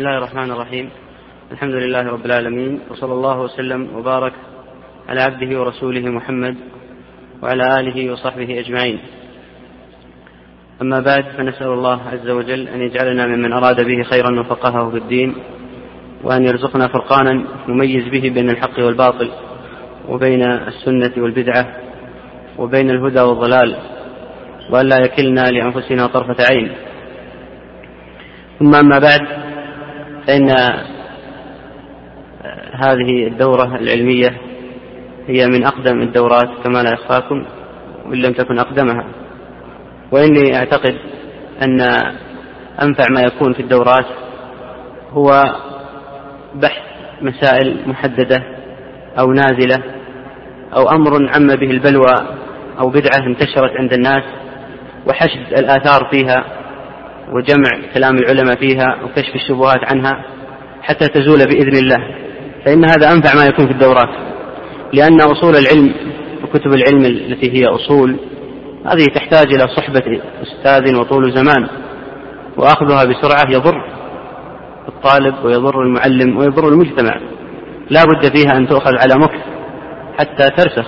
الله الرحمن الرحيم. الحمد لله رب العالمين، وصلى الله وسلم وبارك على عبده ورسوله محمد وعلى آله وصحبه أجمعين. أما بعد، فنسأل الله عز وجل أن يجعلنا ممن أراد به خيرا وفقهه في الدين، وأن يرزقنا فرقانا نميز به بين الحق والباطل، وبين السنة والبدعة، وبين الهدى والضلال، وأن لا يكلنا لأنفسنا طرفة عين. ثم أما بعد، فإن هذه الدورة العلمية هي من أقدم الدورات كما لا يخفاكم، وإن لم تكن أقدمها. وإني أعتقد أن أنفع ما يكون في الدورات هو بحث مسائل محددة أو نازلة، أو أمر عم به البلوى، أو بدعة انتشرت عند الناس، وحشد الآثار فيها، وجمع كلام العلماء فيها، وكشف الشبهات عنها حتى تزول بإذن الله. فإن هذا أنفع ما يكون في الدورات، لأن أصول العلم وكتب العلم التي هي أصول هذه تحتاج إلى صحبة أستاذ وطول زمان، وأخذها بسرعة يضر الطالب ويضر المعلم ويضر المجتمع. لا بد فيها أن تؤخذ على مكث حتى ترسخ.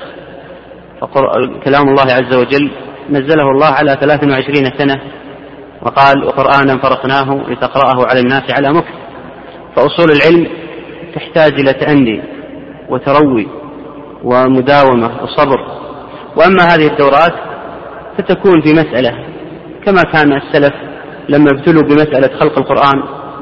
كلام الله عز وجل نزله الله على 23 سنة، وقال: وقرآنا فرقناه لتقرأه على الناس على مكث. فأصول العلم تحتاج إلى تأني وتروي ومداومة وصبر. وأما هذه الدورات فتكون في مسألة، كما كان السلف لما ابتلوا بمسألة خلق القرآن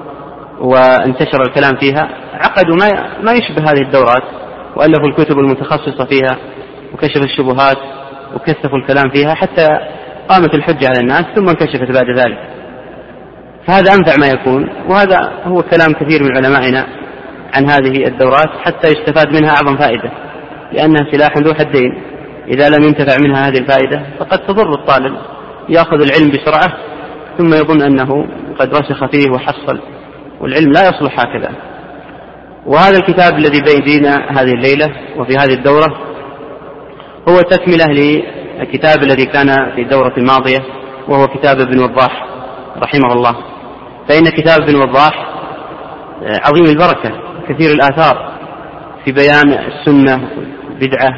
وانتشر الكلام فيها، عقدوا ما يشبه هذه الدورات، وألفوا الكتب المتخصصة فيها، وكشف الشبهات، وكثفوا الكلام فيها حتى قامت الحجة على الناس، ثم انكشفت بعد ذلك. فهذا أنفع ما يكون، وهذا هو كلام كثير من علمائنا عن هذه الدورات، حتى يستفاد منها أعظم فائدة، لأنها سلاح ذو حدين. إذا لم ينتفع منها هذه الفائدة فقد تضر الطالب، يأخذ العلم بسرعة ثم يظن أنه قد رسخ فيه وحصل، والعلم لا يصلح هكذا. وهذا الكتاب الذي بيدينا هذه الليلة وفي هذه الدورة هو تكملة للكتاب الذي كان في الدورة الماضية، وهو كتاب ابن وضاح رحمه الله. فإن كتاب ابن وضاح عظيم البركة، كثير الآثار في بيان السنة والبدعة،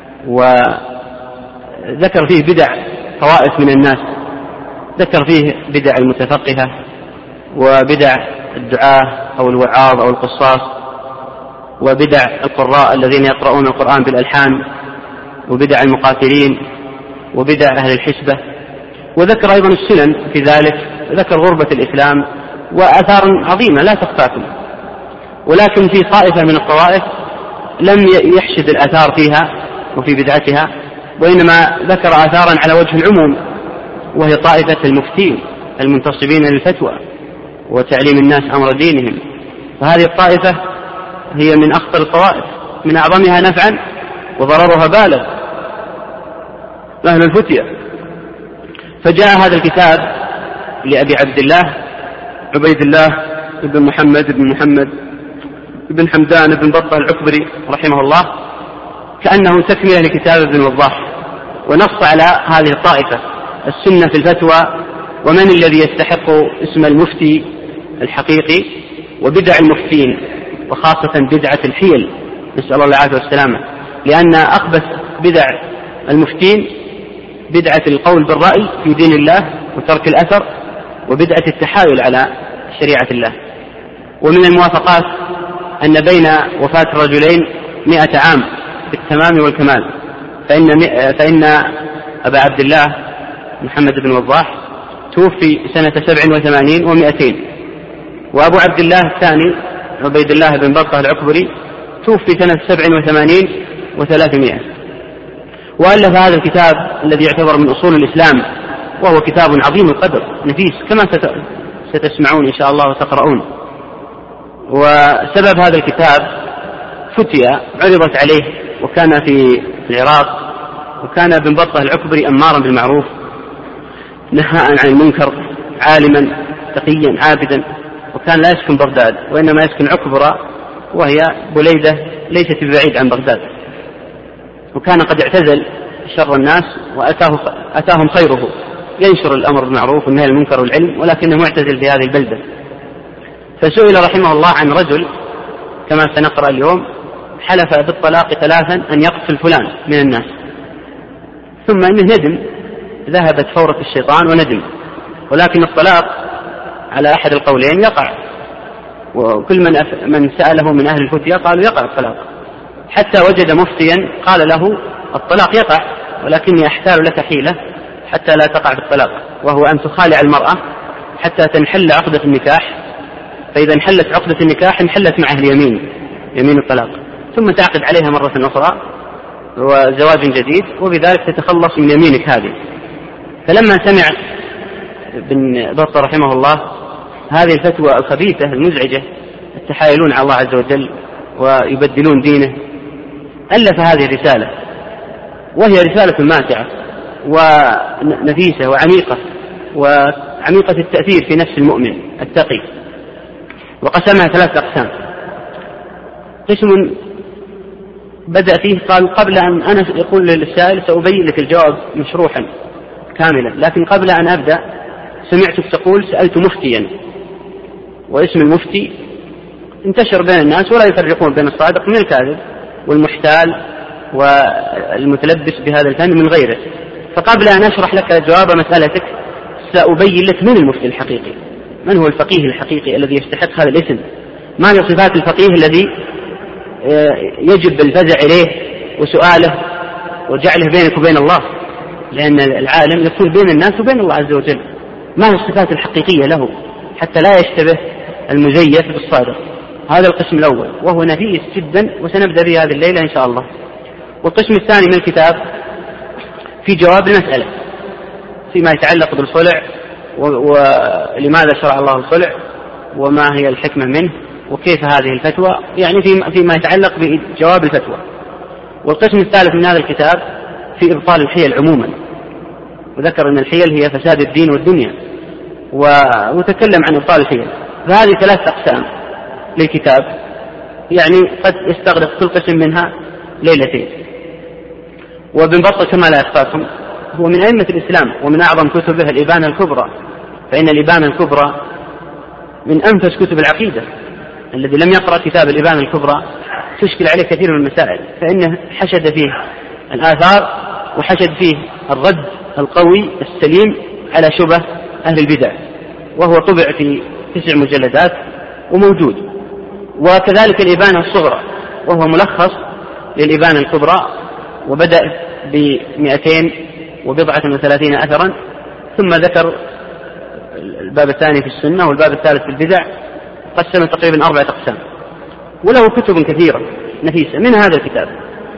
وذكر فيه بدع طوائف من الناس، ذكر فيه بدع المتفقهة، وبدع الدعاة أو الوعاظ أو القصاص، وبدع القراء الذين يقرؤون القرآن بالألحان، وبدع المقاتلين، وبدع أهل الحسبة. وذكر أيضا السنن في ذلك، ذكر غربة الإسلام وآثار عظيمة لا تخفاكم. ولكن في طائفة من الطوائف لم يحشد الآثار فيها وفي بدعتها، وإنما ذكر آثارا على وجه العموم، وهي طائفة المفتين المنتصبين للفتوى وتعليم الناس أمر دينهم. فهذه الطائفة هي من أخطر الطوائف، من أعظمها نفعا وضررها بالغ، أهل الفتية. فجاء هذا الكتاب لأبي عبد الله عبيد الله بن محمد بن حمدان بن بطة العكبري رحمه الله، كأنه تكملة لكتاب ابن وضاح، ونص على هذه الطائفة: السنة في الفتوى، ومن الذي يستحق اسم المفتي الحقيقي، وبدع المفتين، وخاصة بدعة الحيل، نسأل الله العافية والسلامة. لأن أخبث بدع المفتين بدعة القول بالرأي في دين الله وترك الأثر، وبدعة التحايل على شريعة الله. ومن الموافقات أن بين وفاة الرجلين 100 عام بالتمام والكمال، فإن أبا عبد الله محمد بن وضاح توفي سنة 87 و200، وأبو عبد الله الثاني عبيد الله بن بطة العكبري توفي سنة 87 و300. وألف هذا الكتاب الذي يعتبر من أصول الإسلام، وهو كتاب عظيم القدر نفيس، كما ستسمعون إن شاء الله وتقرؤون. وسبب هذا الكتاب فتية عرضت عليه، وكان في العراق، وكان ابن بطة العكبري أمارا بالمعروف نهاء عن المنكر، عالما تقيا عابدا، وكان لا يسكن بغداد، وإنما يسكن عكبرة، وهي بليدة ليست ببعيد عن بغداد. وكان قد اعتزل شر الناس وأتاهم خيره، ينشر الأمر بالمعروف والنهي عن المنكر والعلم، ولكنه معتزل في هذه البلدة. فسئل رحمه الله عن رجل كما سنقرأ اليوم حلف بالطلاق 3 أن يقتل فلان من الناس، ثم أنه ندم، ذهبت فورة الشيطان وندم، ولكن الطلاق على أحد القولين يقع، وكل من سأله من أهل الفتية قالوا يقع الطلاق، حتى وجد مفتيا قال له الطلاق يقع، ولكني أحتال لك حيلة حتى لا تقع بالطلاق، وهو أن تخالع المرأة حتى تنحل عقدة النكاح، فإذا انحلت عقدة النكاح انحلت معه اليمين، يمين الطلاق، ثم تعقد عليها مرة أخرى وزواج جديد، وبذلك تتخلص من يمينك هذه. فلما سمع ابن بطة رحمه الله هذه الفتوى الخبيثة المزعجة، التحايلون على الله عز وجل ويبدلون دينه، ألف هذه الرسالة، وهي رسالة ماتعة ونفيسة وعميقة التأثير في نفس المؤمن التقي، وقسمها 3 أقسام. قسم بدأ فيه قال قبل أن أنا يقول للسائل سأبين لك الجواب مشروحا كاملا، لكن قبل أن أبدأ سمعتك تقول سألت مفتيا، واسم المفتي انتشر بين الناس ولا يفرقون بين الصادق من الكاذب والمحتال والمتلبس بهذا الفن من غيره. فقبل أن أشرح لك جواب مسألتك سأبين لك من المفتي الحقيقي، من هو الفقيه الحقيقي الذي يستحق هذا الاسم، ما هي صفات الفقيه الذي يجب الفزع إليه وسؤاله وجعله بينك وبين الله، لأن العالم يكون بين الناس وبين الله عز وجل، ما هي الصفات الحقيقية له حتى لا يشتبه المزيف بالصادق. هذا القسم الأول وهو نفيس جدا، وسنبدأ به هذه الليلة إن شاء الله. والقسم الثاني من الكتاب في جواب المسألة فيما يتعلق بالخلع، ولماذا شرع الله الخلع، وما هي الحكمة منه، وكيف هذه الفتوى، يعني فيما يتعلق بجواب الفتوى. والقسم الثالث من هذا الكتاب في إبطال الحيل عموما، وذكر أن الحيل هي فساد الدين والدنيا، وتكلم عن إبطال الحيل. فهذه 3 أقسام للكتاب، يعني قد يستغرق كل قسم منها ليلتين. وابن بطة كما لا يخفاكم هو من أئمة الإسلام، ومن أعظم كتبه الإبانة الكبرى، فإن الإبانة الكبرى من أنفس كتب العقيدة. الذي لم يقرأ كتاب الإبانة الكبرى تشكل عليه كثير من المسائل، فإنه حشد فيه الآثار وحشد فيه الرد القوي السليم على شبه أهل البدع، وهو طبع في 9 مجلدات وموجود. وكذلك الإبانة الصغرى وهو ملخص للإبانة الكبرى، وبدأ ب230 أثرا، ثم ذكر الباب الثاني في السنة والباب الثالث في البدع، قسم تقريبا 4 أقسام، وله كتب كثيرة نفيسة من هذا الكتاب.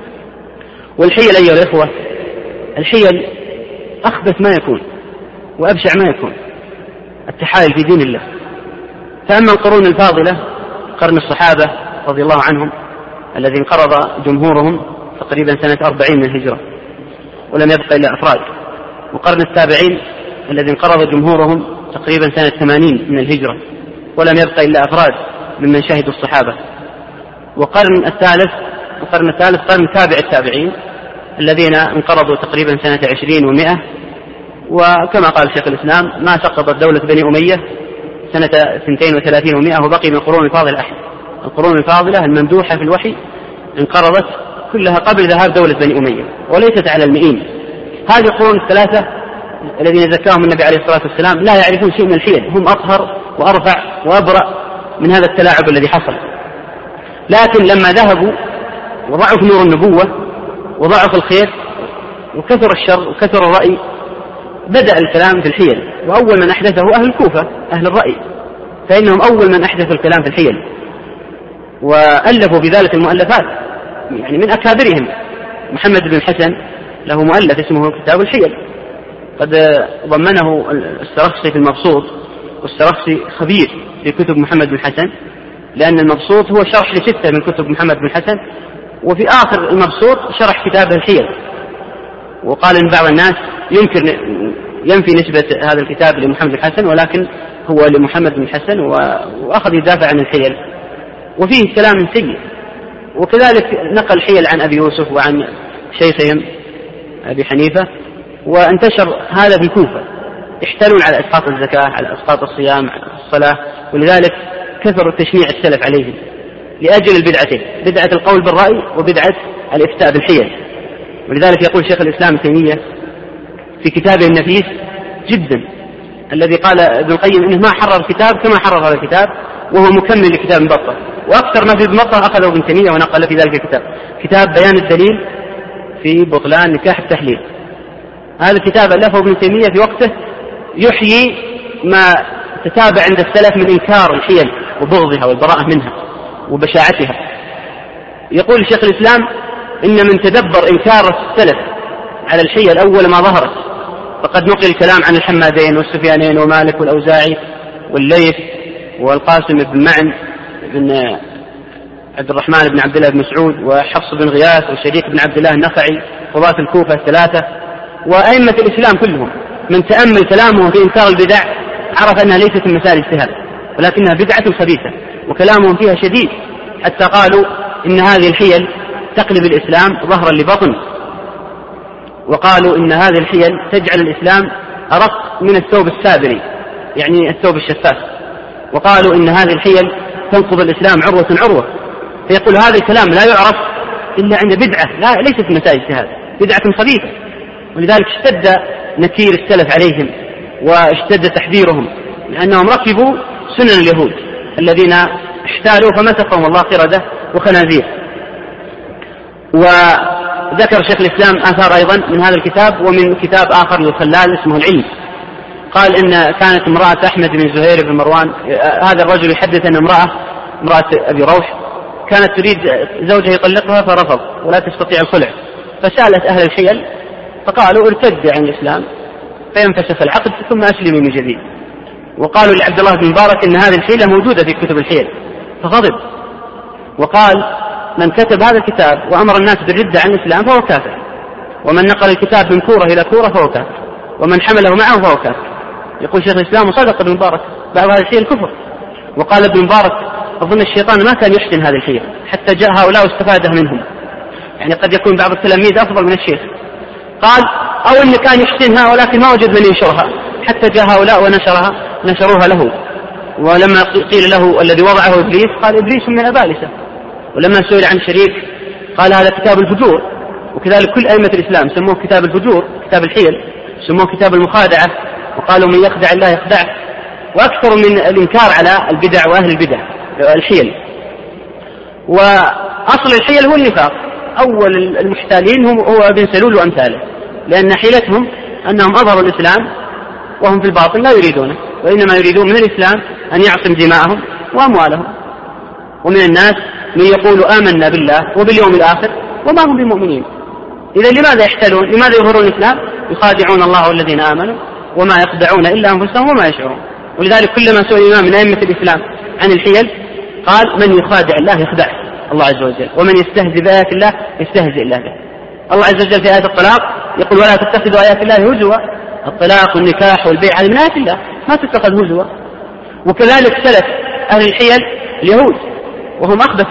والحيل أيها الإخوة، الحيل أخبث ما يكون وأبشع ما يكون، التحايل في دين الله. فأما القرون الفاضلة قرن الصحابة رضي الله عنهم الذي انقرض جمهورهم تقريبا سنة 40 من الهجرة ولم يبقى إلا أفراد، وقرن التابعين الذي انقرض جمهورهم تقريبا سنة 80 من الهجرة ولم يبقى إلا أفراد ممن شهدوا الصحابة، وقرن الثالث قرن تابع التابعين الذين انقرضوا تقريبا سنة 20 و100. وكما قال شيخ الإسلام ما سقطت دولة بني أمية سنة 32 و100 وبقي من القرون الفاضلة أحد. القرون الفاضلة الممدوحة في الوحي انقرضت كلها قبل ذهاب دولة بني أمية وليست على المئين. هذه القرون الثلاثة الذين زكاهم النبي عليه الصلاة والسلام لا يعرفون شيء من الحيل، هم أطهر وأرفع وأبرأ من هذا التلاعب الذي حصل. لكن لما ذهبوا وضعوا في نور النبوة وضعوا في الخير وكثر الشر وكثر الرأي، بدأ الكلام في الحيل، وأول من أحدثه أهل الكوفة أهل الرأي، فإنهم أول من أحدثوا الكلام في الحيل وألفوا بذلك المؤلفات، يعني من أكابرهم محمد بن الحسن له مؤلف اسمه كتاب الحيل، قد ضمنه السرخسي في المبسوط، والسرخسي خبير في كتب محمد بن الحسن، لأن المبسوط هو شرح ل6 من كتب محمد بن الحسن، وفي آخر المبسوط شرح كتابه الحيل. وقال إن بعض الناس ينفي نسبة هذا الكتاب لمحمد بن الحسن، ولكن هو لمحمد بن الحسن، وأخذ يدافع عن الحيل وفيه كلام سيء. وكذلك نقل الحيل عن أبي يوسف وعن شيخهم أبي حنيفة، وانتشر هذا في الكوفة، يحتلون على إسقاط الزكاة، على إسقاط الصيام، على الصلاة. ولذلك كثر تشنيع السلف عليهم لأجل البدعتين، بدعة القول بالرأي وبدعة الإفتاء بالحيل. ولذلك يقول شيخ الإسلام ابن تيمية في كتابه النفيس جدا الذي قال ابن القيم إنه ما حرر كتاب كما حرر هذا الكتاب، وهو مكمل لكتاب بطة، وأكثر ما في ابن بطة أخذه ابن تيمية ونقل في ذلك الكتاب، كتاب بيان الدليل في بطلان نكاح التحليل. هذا الكتاب ألفه ابن تيمية في وقته يحيي ما تتابع عند السلف من إنكار الحيل وبغضها والبراءة منها وبشاعتها. يقول شيخ الإسلام إن من تدبر إنكار السلف على الحيل أول ما ظهرت، فقد نقل الكلام عن الحمادين والسفيانين ومالك والأوزاعي والليث والقاسم بن معن بن عبد الرحمن بن عبد الله بن مسعود وحفص بن غياث وشريك بن عبد الله النخعي قضاة الكوفة الثلاثة وأئمة الإسلام كلهم. من تأمل كلامهم في إنكار البدع عرف أنها ليست من مسائل اجتهاد ولكنها بدعة خبيثة، وكلامهم فيها شديد حتى قالوا إن هذه الحيل تقلب الإسلام ظهرا لبطن، وقالوا إن هذه الحيل تجعل الإسلام أرق من الثوب السابري يعني الثوب الشفاف، وقالوا إن هذه الحيل تنقض الإسلام عروة عروة. فيقول هذا الكلام لا يعرف إلا عند بدعة لا ليست من مسائل اجتهاد، بدعة خبيثة. ولذلك اشتد نكير السلف عليهم واشتد تحذيرهم لأنهم ركبوا سنن اليهود الذين احتالوا فمسخهم الله قردة وخنازير. وذكر شيخ الإسلام آثار أيضا من هذا الكتاب ومن كتاب آخر للخلال اسمه العلم. قال إن كانت امرأة أحمد بن زهير بن مروان، هذا الرجل يحدث أن امرأة أبي روح كانت تريد زوجها يطلقها فرفض ولا تستطيع الخلع، فسألت أهل الحيل فقالوا ارتد عن الإسلام فينفسخ العقد ثم أسلمي من جديد. وقالوا لعبد الله بن مبارك إن هذه الحيلة موجودة في كتب الحيل فغضب وقال من كتب هذا الكتاب وأمر الناس بالردة عن الإسلام فهو كافر، ومن نقل الكتاب من كورة إلى كورة فهو كافر، ومن حمله معه فهو كافر. يقول شيخ الإسلام وصدق ابن مبارك بعض هذه الحيل كفر. وقال ابن مبارك أظن الشيطان ما كان يحسن هذه الحيل حتى جاء هؤلاء واستفاده منهم، يعني قد يكون بعض التلاميذ أفضل من الشيخ. قال أو أن كان يحسنها ولكن ما وجد من ينشرها حتى جاء هؤلاء نشروها له. ولما قيل له الذي وضعه إبليس قال إبليس من أبالسة. ولما سئل عن شريك قال هذا كتاب الفجور. وكذلك كل أئمة الإسلام سموه كتاب الفجور، كتاب الحيل، سموه كتاب المخادعة، وقالوا من يخدع الله يخدعه. وأكثر من الإنكار على البدع وأهل البدع الحيل. وأصل الحيل هو النفاق، أول المحتالين هو ابن سلول وأمثاله، لأن حيلتهم أنهم أظهروا الإسلام وهم في الباطن لا يريدونه، وإنما يريدون من الإسلام أن يعصم دماءهم وأموالهم. ومن الناس من يقول آمنا بالله وباليوم الآخر وما هم بمؤمنين. إذا لماذا يحتلون؟ لماذا يظهرون الإسلام؟ يخادعون الله والذين آمنوا وما يخدعون إلا أنفسهم وما يشعرون. ولذلك كلما سئل إمام من أئمة الإسلام عن الحيل قال من يخادع الله يخدعه الله عز وجل، ومن يستهزئ بآيات الله يستهزئ الله به. الله عز وجل في آية الطلاق يقول ولا تتخذوا آيات الله هزوا. الطلاق والنكاح والبيع هذه من آيات الله ما تتخذ هزوا. وكذلك سلف أهل الحيل اليهود وهم أخبث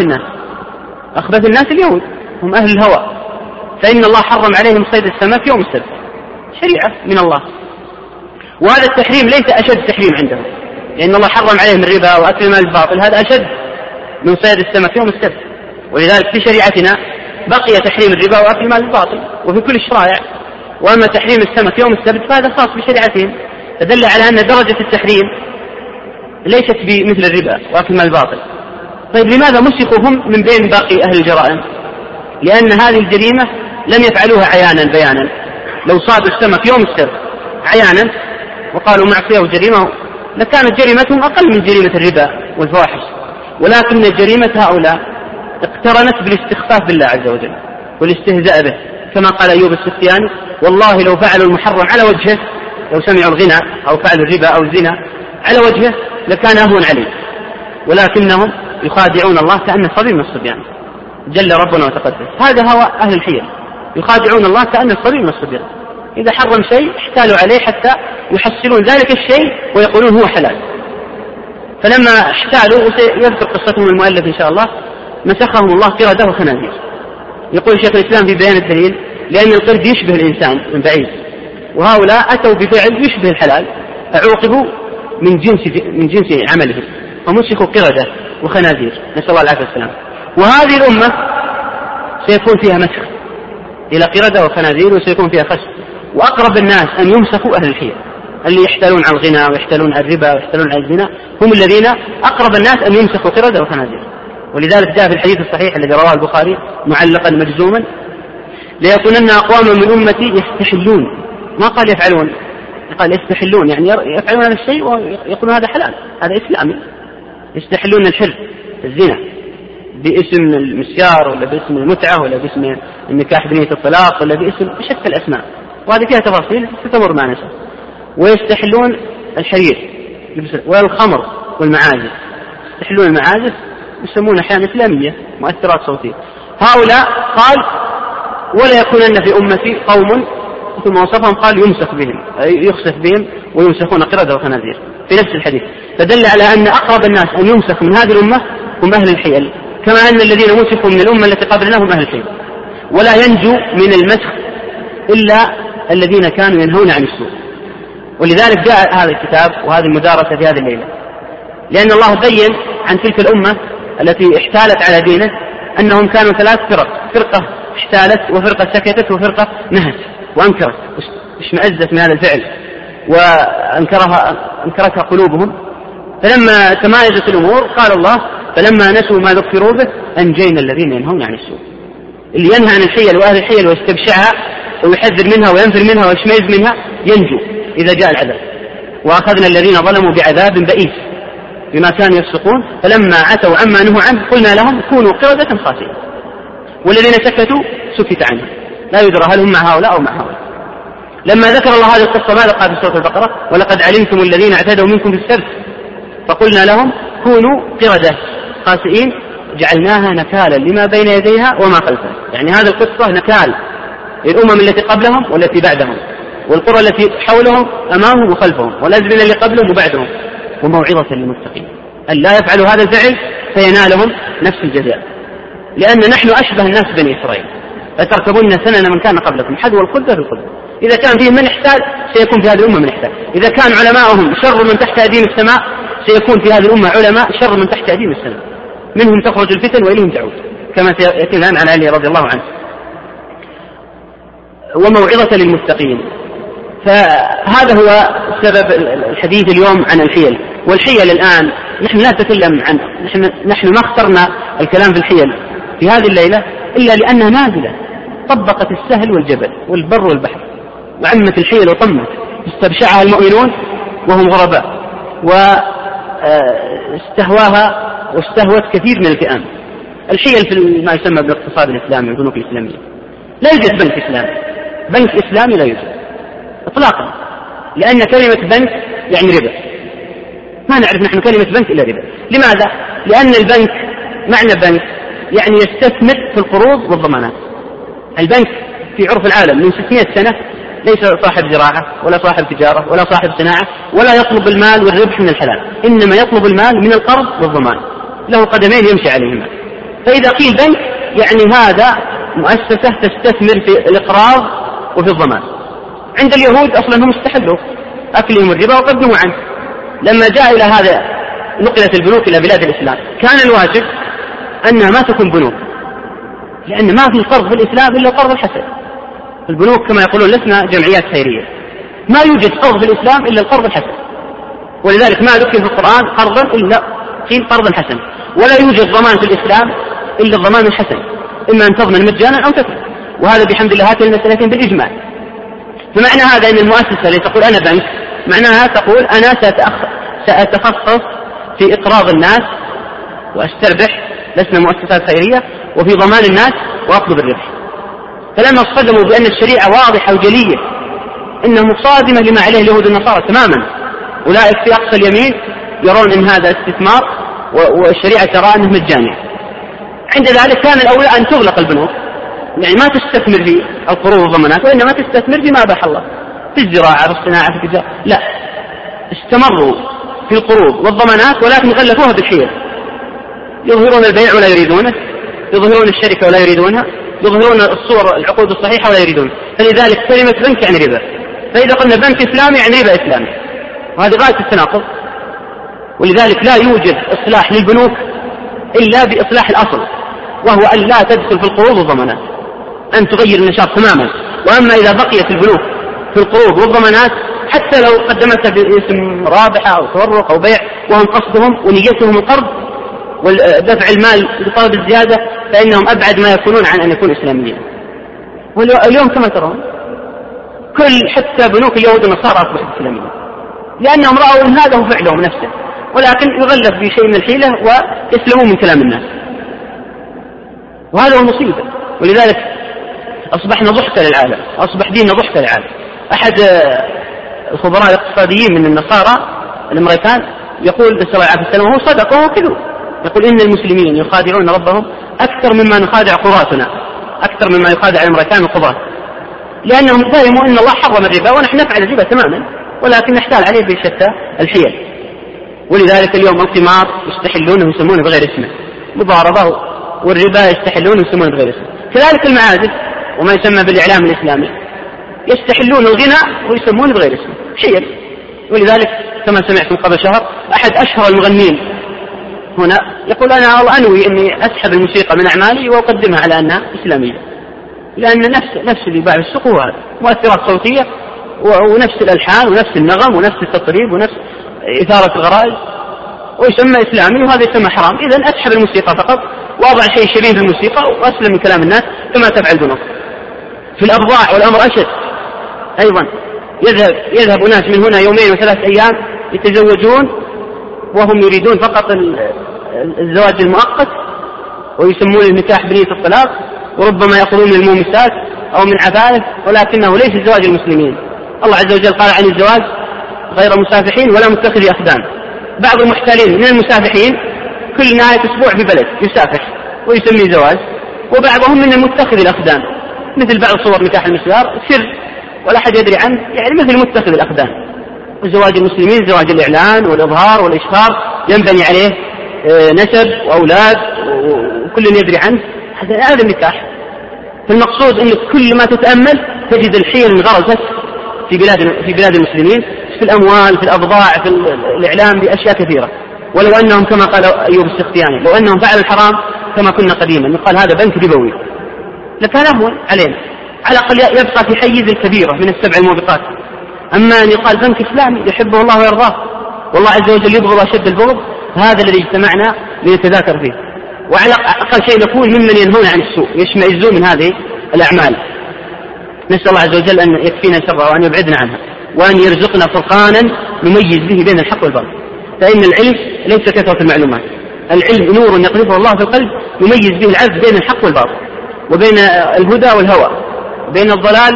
الناس اليهود، هم أهل الهوى. فإن الله حرم عليهم صيد السمك يوم السبت، شريعة من الله. وهذا التحريم ليس أشد تحريم عندهم، لأن الله حرم عليهم الربا وأكل المال الباطل، هذا أشد من صيد السمك يوم السبت. ولذلك في شريعتنا بقي تحريم الربا وأكل المال الباطل وفي كل الشرائع، وأما تحريم السمك يوم السبت فهذا خاص بشريعتهم. فدل على أن درجة التحريم ليست بمثل الربا وأكل المال الباطل. طيب لماذا مسخوا هم من بين باقي أهل الجرائم؟ لأن هذه الجريمة لم يفعلوها عيانا بيانا. لو صادوا السمك يوم السبت عيانا وقالوا معصية وجريمة لكانت جريمتهم أقل من جريمة الربا والفواحش، ولكن جريمة هؤلاء اقترنت بالاستخفاف بالله عز وجل والاستهزاء به، كما قال أيوب السختياني والله لو فعلوا المحرم على وجهه، لو سمعوا الغنى أو فعلوا الربا أو الزنا على وجهه لكان أهون عليه، ولكنهم يخادعون الله كأنه صبي من الصبيان جل ربنا وتقدس. هذا هو أهل الحيل، يخادعون الله كأنه صبي من الصبيان. إذا حرم شيء احتالوا عليه حتى يحصلون ذلك الشيء ويقولون هو حلال. فلما احتالوا وسيذكر قصتهم المؤلف إن شاء الله مسخهم الله قردة وخنازير. يقول شيخ الإسلام في بيان الدليل لأن القرد يشبه الإنسان من بعيد، وهؤلاء أتوا بفعل يشبه الحلال فعوقبوا من جنس عملهم. فمسكوا قردة وخنازير، نسأل الله العافية والسلام. وهذه الأمة سيكون فيها مسخ إلى قردة وخنازير وسيكون فيها خسف، وأقرب الناس أن يمسكوا أهل الحيل اللي يحتالون على الغنى ويحتالون على الربا ويحتالون على الزنا، هم الذين أقرب الناس أن يمسكوا قردة وخنازير. ولذلك جاء في الحديث الصحيح الذي رواه البخاري معلقا مجزوما: ليكونن أقوام من أمتي يستحلون، ما قال يفعلون، قال يستحلون، يعني يفعلون هذا الشيء ويقولون هذا حلال، هذا إسلامي. يستحلون الحر الزنا باسم المسيار ولا باسم المتعة ولا باسم النكاح بنية الطلاق ولا باسم شتى الأسماء، وهذه فيها تفاصيل ستمر معنا. ويستحلون الحرير والخمر والمعازف، يستحلون المعازف يسمون أحيانا إسلامية مؤثرات صوتية. هؤلاء قال: ولا يكونن في أمتي قوم، ثم وصفهم قال: يمسك بهم، يخسف بهم ويمسكون قردة وخنازير في نفس الحديث، فدل على أن أقرب الناس أن يمسك من هذه الأمة هم أهل الحيل، كما أن الذين مسكوا من الأمة التي قبلنا هم أهل الحيل. ولا ينجو من المسخ إلا الذين كانوا ينهون عن السوء. ولذلك جاء هذا الكتاب وهذه المدارسة في هذه الليلة، لأن الله بين عن تلك الأمة التي احتالت على دينه أنهم كانوا 3 فرق: فرقة احتالت، وفرقة سكتت، وفرقة نهت وأنكرت، اشمأزت من هذا الفعل وأنكرتها قلوبهم. فلما تمايزت الأمور قال الله: فلما نسوا ما ذكروا به أنجينا الذين ينهون عن السوء. اللي ينهى عن الحيل وأهل الحيل ويستبشعها ويحذر منها وينفر منها ويشمئز منها ينجو إذا جاء العذاب. وأخذنا الذين ظلموا بعذاب بئيس بما كانوا يفسقون فلما عتوا عما نهوا عنه قلنا لهم كونوا قردة خاسئين. والذين سكتوا سكت عنهم، لا يدرى هل هم مع هؤلاء أو مع هؤلاء. لما ذكر الله هذه القصة ماذا قال في سورة البقرة؟ ولقد علمتم الذين اعتدوا منكم في السبت فقلنا لهم كونوا قردة خاسئين جعلناها نكالا لما بين يديها وما خلفها. يعني هذه القصة نكال للأمم التي قبلهم والتي بعدهم، والقرى التي حولهم أمامهم وخلفهم، والأزمنة اللي قبلهم وبعدهم، وموعظة للمتقين أن لا يفعلوا هذا الفعل فينالهم نفس الجزاء. لأن نحن أشبه الناس بني إسرائيل، فتركبون سنن من كان قبلكم حذو الخلد في الخلد. إذا كان فيه من احتال سيكون في هذه الأمة من احتال. إذا كان علماؤهم شر من تحت أديم السماء سيكون في هذه الأمة علماء شر من تحت أديم السماء، منهم تخرج الفتن وإليهم تعود، كما يأتي الآن عن علي رضي الله عنه. وموعظة للمتقين. فهذا هو سبب الحديث اليوم عن الحيل. والحيل الآن نحن لا نتكلم عن، نحن ما اخترنا الكلام في الحيل في هذه الليلة إلا لأنها نازلة طبقت السهل والجبل والبر والبحر، وعمت الحيل وطمت، استبشعها المؤمنون وهم غرباء، واستهواها واستهوت كثير من الفئام. الحيل في ما يسمى بالاقتصاد الإسلامي والبنوك الإسلامية. لا يوجد بنك إسلامي، بنك إسلامي لا يوجد إطلاقا، لأن كلمة بنك يعني ربا. ما نعرف نحن كلمة بنك إلا ربا. لماذا؟ لأن البنك معنى بنك يعني يستثمر في القروض والضمانات. البنك في عرف العالم من 600 سنة ليس صاحب زراعة ولا صاحب تجارة ولا صاحب صناعة، ولا يطلب المال والربح من الحلال، إنما يطلب المال من القرض والضمان، له قدمين يمشي عليهما. فإذا قيل بنك يعني هذا مؤسسة تستثمر في الإقراض وفي الضمان. عند اليهود أصلا هم استحلوا أكلهم الربا وقدموا عنه. لما جاء إلى هذا نقلت البنوك إلى بلاد الإسلام كان الواجب أنها ما تكون بنوك، لأن ما في قرض في الإسلام إلا القرض الحسن. البنوك كما يقولون لسنا جمعيات خيرية، ما يوجد قرض في الإسلام إلا القرض الحسن. ولذلك ما ذكر في القرآن قرضا إلا قيل قرضا حسن، ولا يوجد ضمان في الإسلام إلا الضمان الحسن، إما أن تضمن مجانا أو تكفل. وهذا بحمد الله هاتين المسألتين بالإجماع. فمعنى هذا أن المؤسسة اللي تقول أنا بنك معناها تقول أنا سأتخصص في إقراض الناس وأستربح، لسنا مؤسسات خيرية، وفي ضمان الناس وأطلب الربح. فلما اصطدموا بأن الشريعة واضحة وجلية إنها مصادمة لما عليه اليهود والنصارى تماما، أولئك في أقصى اليمين يرون أن هذا استثمار والشريعة ترى أنه مجاني. عند ذلك كان الأولى أن تغلق البنوك، يعني ما تستثمر في القروض والضمانات، وإنما تستثمر فيما أباح الله في الزراعة في الصناعة في التجارة. لا، استمروا في القروض والضمانات ولكن غلفوها بالحيل. يظهرون البيع ولا يريدونه، يظهرون الشركة ولا يريدونها، يظهرون الصور العقود الصحيحة ولا يريدون. فلذلك كلمة بنك يعني ربا، فإذا قلنا بنك إسلامي يعني ربا إسلامي، وهذه غاية التناقض. ولذلك لا يوجد إصلاح للبنوك إلا بإصلاح الأصل، وهو أن لا تدخل في القروض والضمانات، أن تغير النشاط تماما. وأما إذا بقيت البنوك في القروض والضمانات حتى لو قدمتها باسم رابحة أو تورق أو بيع وهم قصدهم ونيتهم القرض ودفع المال بطلب الزيادة، فإنهم أبعد ما يكونون عن أن يكونوا إسلاميين. واليوم كما ترون حتى بنوك اليهود والنصارى أصبحت إسلامية، لأنهم رأوا أن هذا هو فعلهم نفسه، ولكن يغلف بشيء من الحيلة ويسلمون من كلام الناس، وهذا هو المصيبة. ولذلك أصبحنا ضحكة للعالم، أصبح ديننا ضحكة للعالم. أحد الخبراء الاقتصاديين من النصارى الأمريكان يقول نسأل الله العافية والسلامة، وهو صدق وهو كذب، يقول إن المسلمين يخادعون ربهم أكثر مما نخادع قضاتنا، أكثر مما يخادع الأمريكان القضاة، لأنهم فهموا أن الله حرم الربا ونحن نفعل الربا تماما، ولكن نحتال عليه بشتى الحيل. ولذلك اليوم القمار يستحلونه ويسمونه بغير اسمه، مضاربة، والربا يستحلونه ويسمونه بغير اسمه. كذلك المعازف وما يسمى بالإعلام الإسلامي يستحلون الغناء ويسمونه بغير اسمه، حيل. ولذلك كما سمعتم قبل شهر أحد أشهر المغنين هنا يقول أنا أنوي أني أسحب الموسيقى من أعمالي وأقدمها على أنها إسلامية، لأن نفس اللي باع السوق هو هذا، مؤثرات صوتية ونفس الألحان ونفس النغم ونفس التطريب ونفس إثارة الغرائز، ويسمى إسلامي وهذا يسمى حرام. إذن أسحب الموسيقى فقط وأضع شيء شبيه بالموسيقى وأسلم من كلام الناس كما تفعل البنوك. في الأبضاع والأمر أشد أيضا، يذهب ناس من هنا 2 و3 أيام يتزوجون وهم يريدون فقط الزواج المؤقت ويسمون النكاح بنية الطلاق، وربما يأخذون من المومسات أو من عفائف، ولكنه ليس زواج المسلمين. الله عز وجل قال عن الزواج غير مسافحين ولا متخذي أخدان. بعض المحتالين من المسافحين كل نهاية أسبوع في بلد يسافح ويسمي زواج، وبعضهم من المتخذ الأخدان، مثل بعض صور نكاح المسيار سر ولا أحد يدري عنه، يعني مثل متخذ الأخدان. وزواج المسلمين زواج الإعلان والإظهار والإشهار ينبني عليه نسب وأولاد وكل يدري عنه، هذا النكاح. فالمقصود أن كل ما تتأمل تجد الحيل انغرزت في بلاد المسلمين، في الأموال، في الأبضاع، في الإعلام، بأشياء كثيرة. ولو أنهم كما قال أيوب السختياني لو أنهم فعلوا الحرام كما كنا قديما يقال هذا بنك ربوي لكان أهون علينا، على الأقل يبقى في حيز الكبيرة من ال7 الموبقات. أما أن يقال بنك إسلامي يحبه الله ويرضاه والله عز وجل يبغض أشد البغض، هذا الذي اجتمعنا لنتذاكر فيه. وعلى أقل شيء نكون ممن ينهون عن السوء يشمئزون من هذه الأعمال. نسأل الله عز وجل أن يكفينا شرها وأن يبعدنا عنها، وأن يرزقنا فرقانا نميز به بين الحق والباطل. فإن العلم ليس كثرة المعلومات، العلم نور يقذفه الله في القلب يميز به العبد بين الحق والباطل، وبين الهدى والهوى، بين الضلال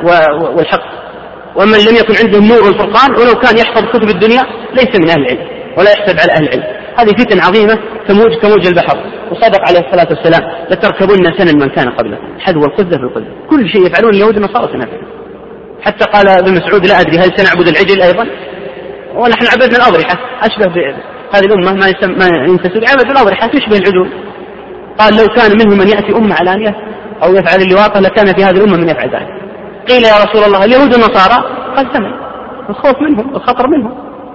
والحق. ومن لم يكن عنده نور الفرقان ولو كان يحفظ كتب الدنيا ليس من أهل العلم ولا يحسب على أهل العلم. هذه فتن عظيمة كموج البحر. وصدق عليه الصلاة والسلام لتركبن سنن من كان قبله حذو القذة في القذة. كل شيء يفعلون اليهود والنصارى سنفعل. حتى قال ابن مسعود لا أدري هل سنعبد العجل أيضا ونحن عبدنا الأضرحة، أشبه بهذه الأمة ما ينتسب عبد الأضرحة تشبه العجول. قال لو كان منهم من يأتي أمة علانية أو يفعل اللواطة لكان في هذه الأمة من يفعل ذلك. قيل يا رسول الله اليهود والنصارى؟ قال سمع، الخوف منهم الخطر منهم.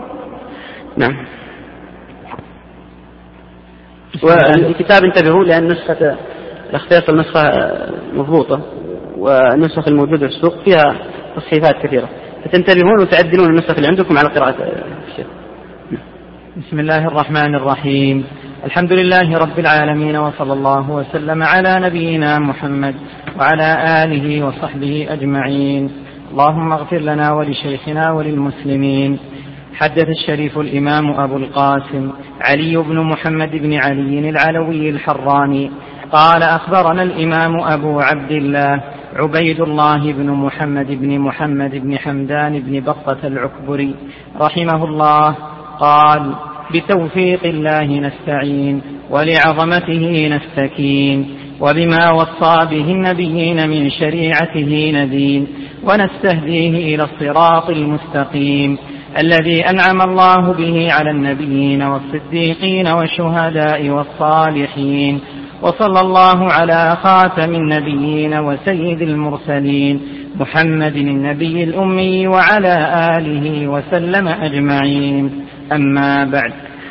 نعم. والكتاب انتبهوا لأن نسخة الاختيار النسخة مضبوطة، والنسخ الموجودة في السوق فيها تصحيفات كثيرة، فتنتبهون وتعدلون النسخ اللي عندكم على قراءة الشيخ. بسم الله الرحمن الرحيم. الحمد لله رب العالمين، وصلى الله وسلم على نبينا محمد وعلى آله وصحبه أجمعين. اللهم اغفر لنا ولشيخنا وللمسلمين. حدث الشريف الإمام أبو القاسم علي بن محمد بن علي العلوي الحراني قال أخبرنا الإمام أبو عبد الله عبيد الله بن محمد بن حمدان بن بطة العكبري رحمه الله قال بتوفيق الله نستعين ولعظمته نستكين، وبما وصى به النبيين من شريعته ندين، ونستهديه إلى الصراط المستقيم الذي أنعم الله به على النبيين والصديقين والشهداء والصالحين. وصلى الله على خاتم النبيين وسيد المرسلين محمد النبي الأمي وعلى آله وسلم أجمعين. أما بعد،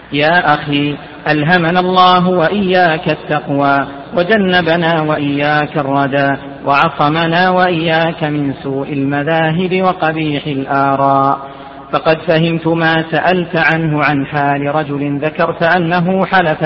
يا أخي ألهمنا الله وإياك التقوى وجنبنا وإياك الردى وعصمنا وإياك من سوء المذاهب وقبيح الآراء. فقد فهمت ما سألت عنه عن حال رجل ذكرت أنه حلف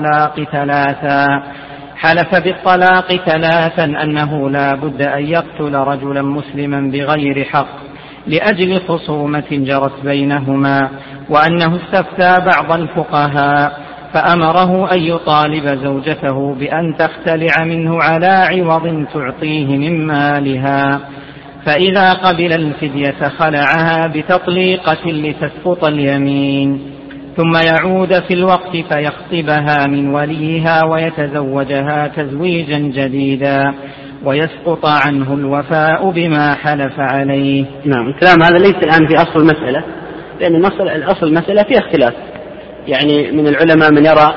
بالطلاق ثلاثا أنه لا بد أن يقتل رجلا مسلما بغير حق لأجل خصومة جرت بينهما، وأنه استفتى بعض الفقهاء فأمره أن يطالب زوجته بأن تختلع منه على عوض تعطيه من مالها، فإذا قبل الفدية خلعها بتطليقة لتسقط اليمين، ثم يعود في الوقت فيخطبها من وليها ويتزوجها تزويجا جديدا ويسقط عنه الوفاء بما حلف عليه. نعم، الكلام هذا ليس الآن في أصل المسألة، لأن أصل المسألة فيها اختلاف. يعني من العلماء من يرى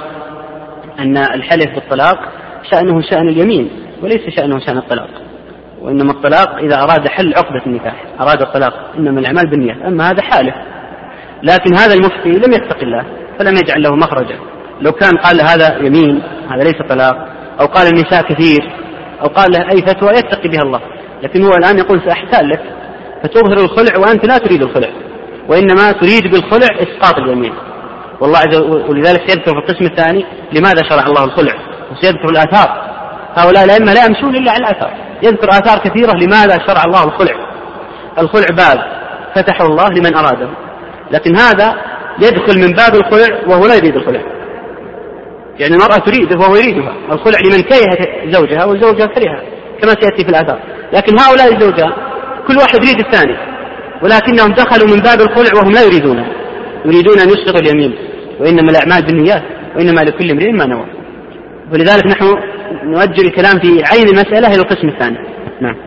أن الحلف بالطلاق شأنه شأن اليمين وليس شأنه شأن الطلاق، وإنما الطلاق إذا أراد حل عقدة النكاح أراد الطلاق، إنما الأعمال بالنيات، أما هذا حالف. لكن هذا المفتي لم يتق الله فلم يجعل له مخرجا. لو كان قال هذا يمين هذا ليس طلاق، أو قال النساء كثير، أو قال له أي فتوى يتقي بها الله، لكن هو الآن يقول سأحتال لك فتظهر الخلع وأنت لا تريد الخلع، وإنما تريد بالخلع إسقاط اليمين. والله ولذلك سيذكر في القسم الثاني لماذا شرع الله الخلع، وسيذكر الآثار. هؤلاء الأئمة لا يمشون إلا على الآثار، يذكر آثار كثيرة لماذا شرع الله الخلع. الخلع باب فتحه الله لمن أراده، لكن هذا يدخل من باب الخلع وهو لا يريد الخلع. يعني المرأة تريده وهو يريدها، الخلع لمن كره زوجها والزوجة كرهها كما سيأتي في الآثار. لكن هؤلاء الزوجان كل واحد يريد الثاني، ولكنهم دخلوا من باب الخلع وهم لا يريدون أن يسقطوا اليمين، وإنما الأعمال بالنيات وإنما لكل امرئ ما نوى. ولذلك نحن نوجه الكلام في عين المسألة إلى القسم الثاني. نعم.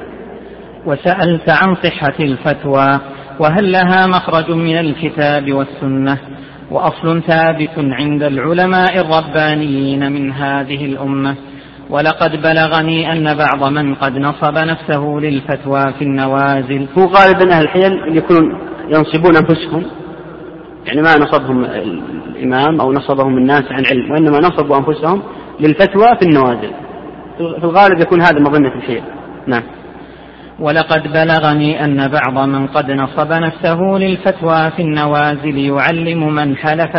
وسألت عن صحة الفتوى وهل لها مخرج من الكتاب والسنة، وأصل ثابت عند العلماء الربانيين من هذه الأمة. ولقد بلغني أن بعض من قد نصب نفسه للفتوى في النوازل، هو غالبا أهل الحيل يكونون ينصبون أنفسهم، يعني ما نصبهم الإمام أو نصبهم الناس عن علم، وإنما نصبوا أنفسهم للفتوى في النوازل. في الغالب يكون هذا مظنة الحيل. نعم. ولقد بلغني أن بعض من قد نصب نفسه للفتوى في النوازل يعلم من حلف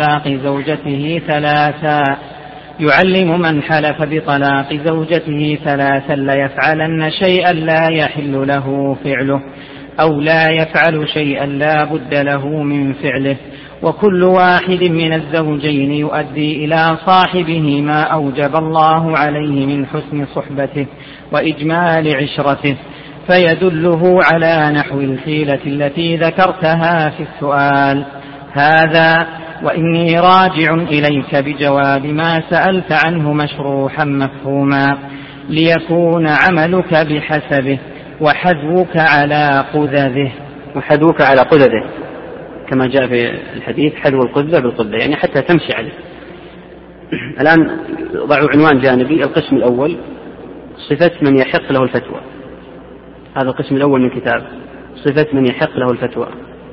بطلاق زوجته ثلاثا ليفعلن شيئا لا يحل له فعله، أو لا يفعل شيئا لا بد له من فعله، وكل واحد من الزوجين يؤدي إلى صاحبه ما أوجب الله عليه من حسن صحبته وإجمال عشرته، فيدله على نحو الحيلة التي ذكرتها في السؤال هذا. وإني راجع إليك بجواب ما سألت عنه مشروحا مفهوما، ليكون عملك بحسبه وحذوك على قذذه كما جاء في الحديث حذو القذة بالقذة، يعني حتى تمشي عليه. الآن ضعوا عنوان جانبي. القسم الأول صفة من يحق له الفتوى، هذا القسم الأول من كتاب صفة من يحق له الفتوى.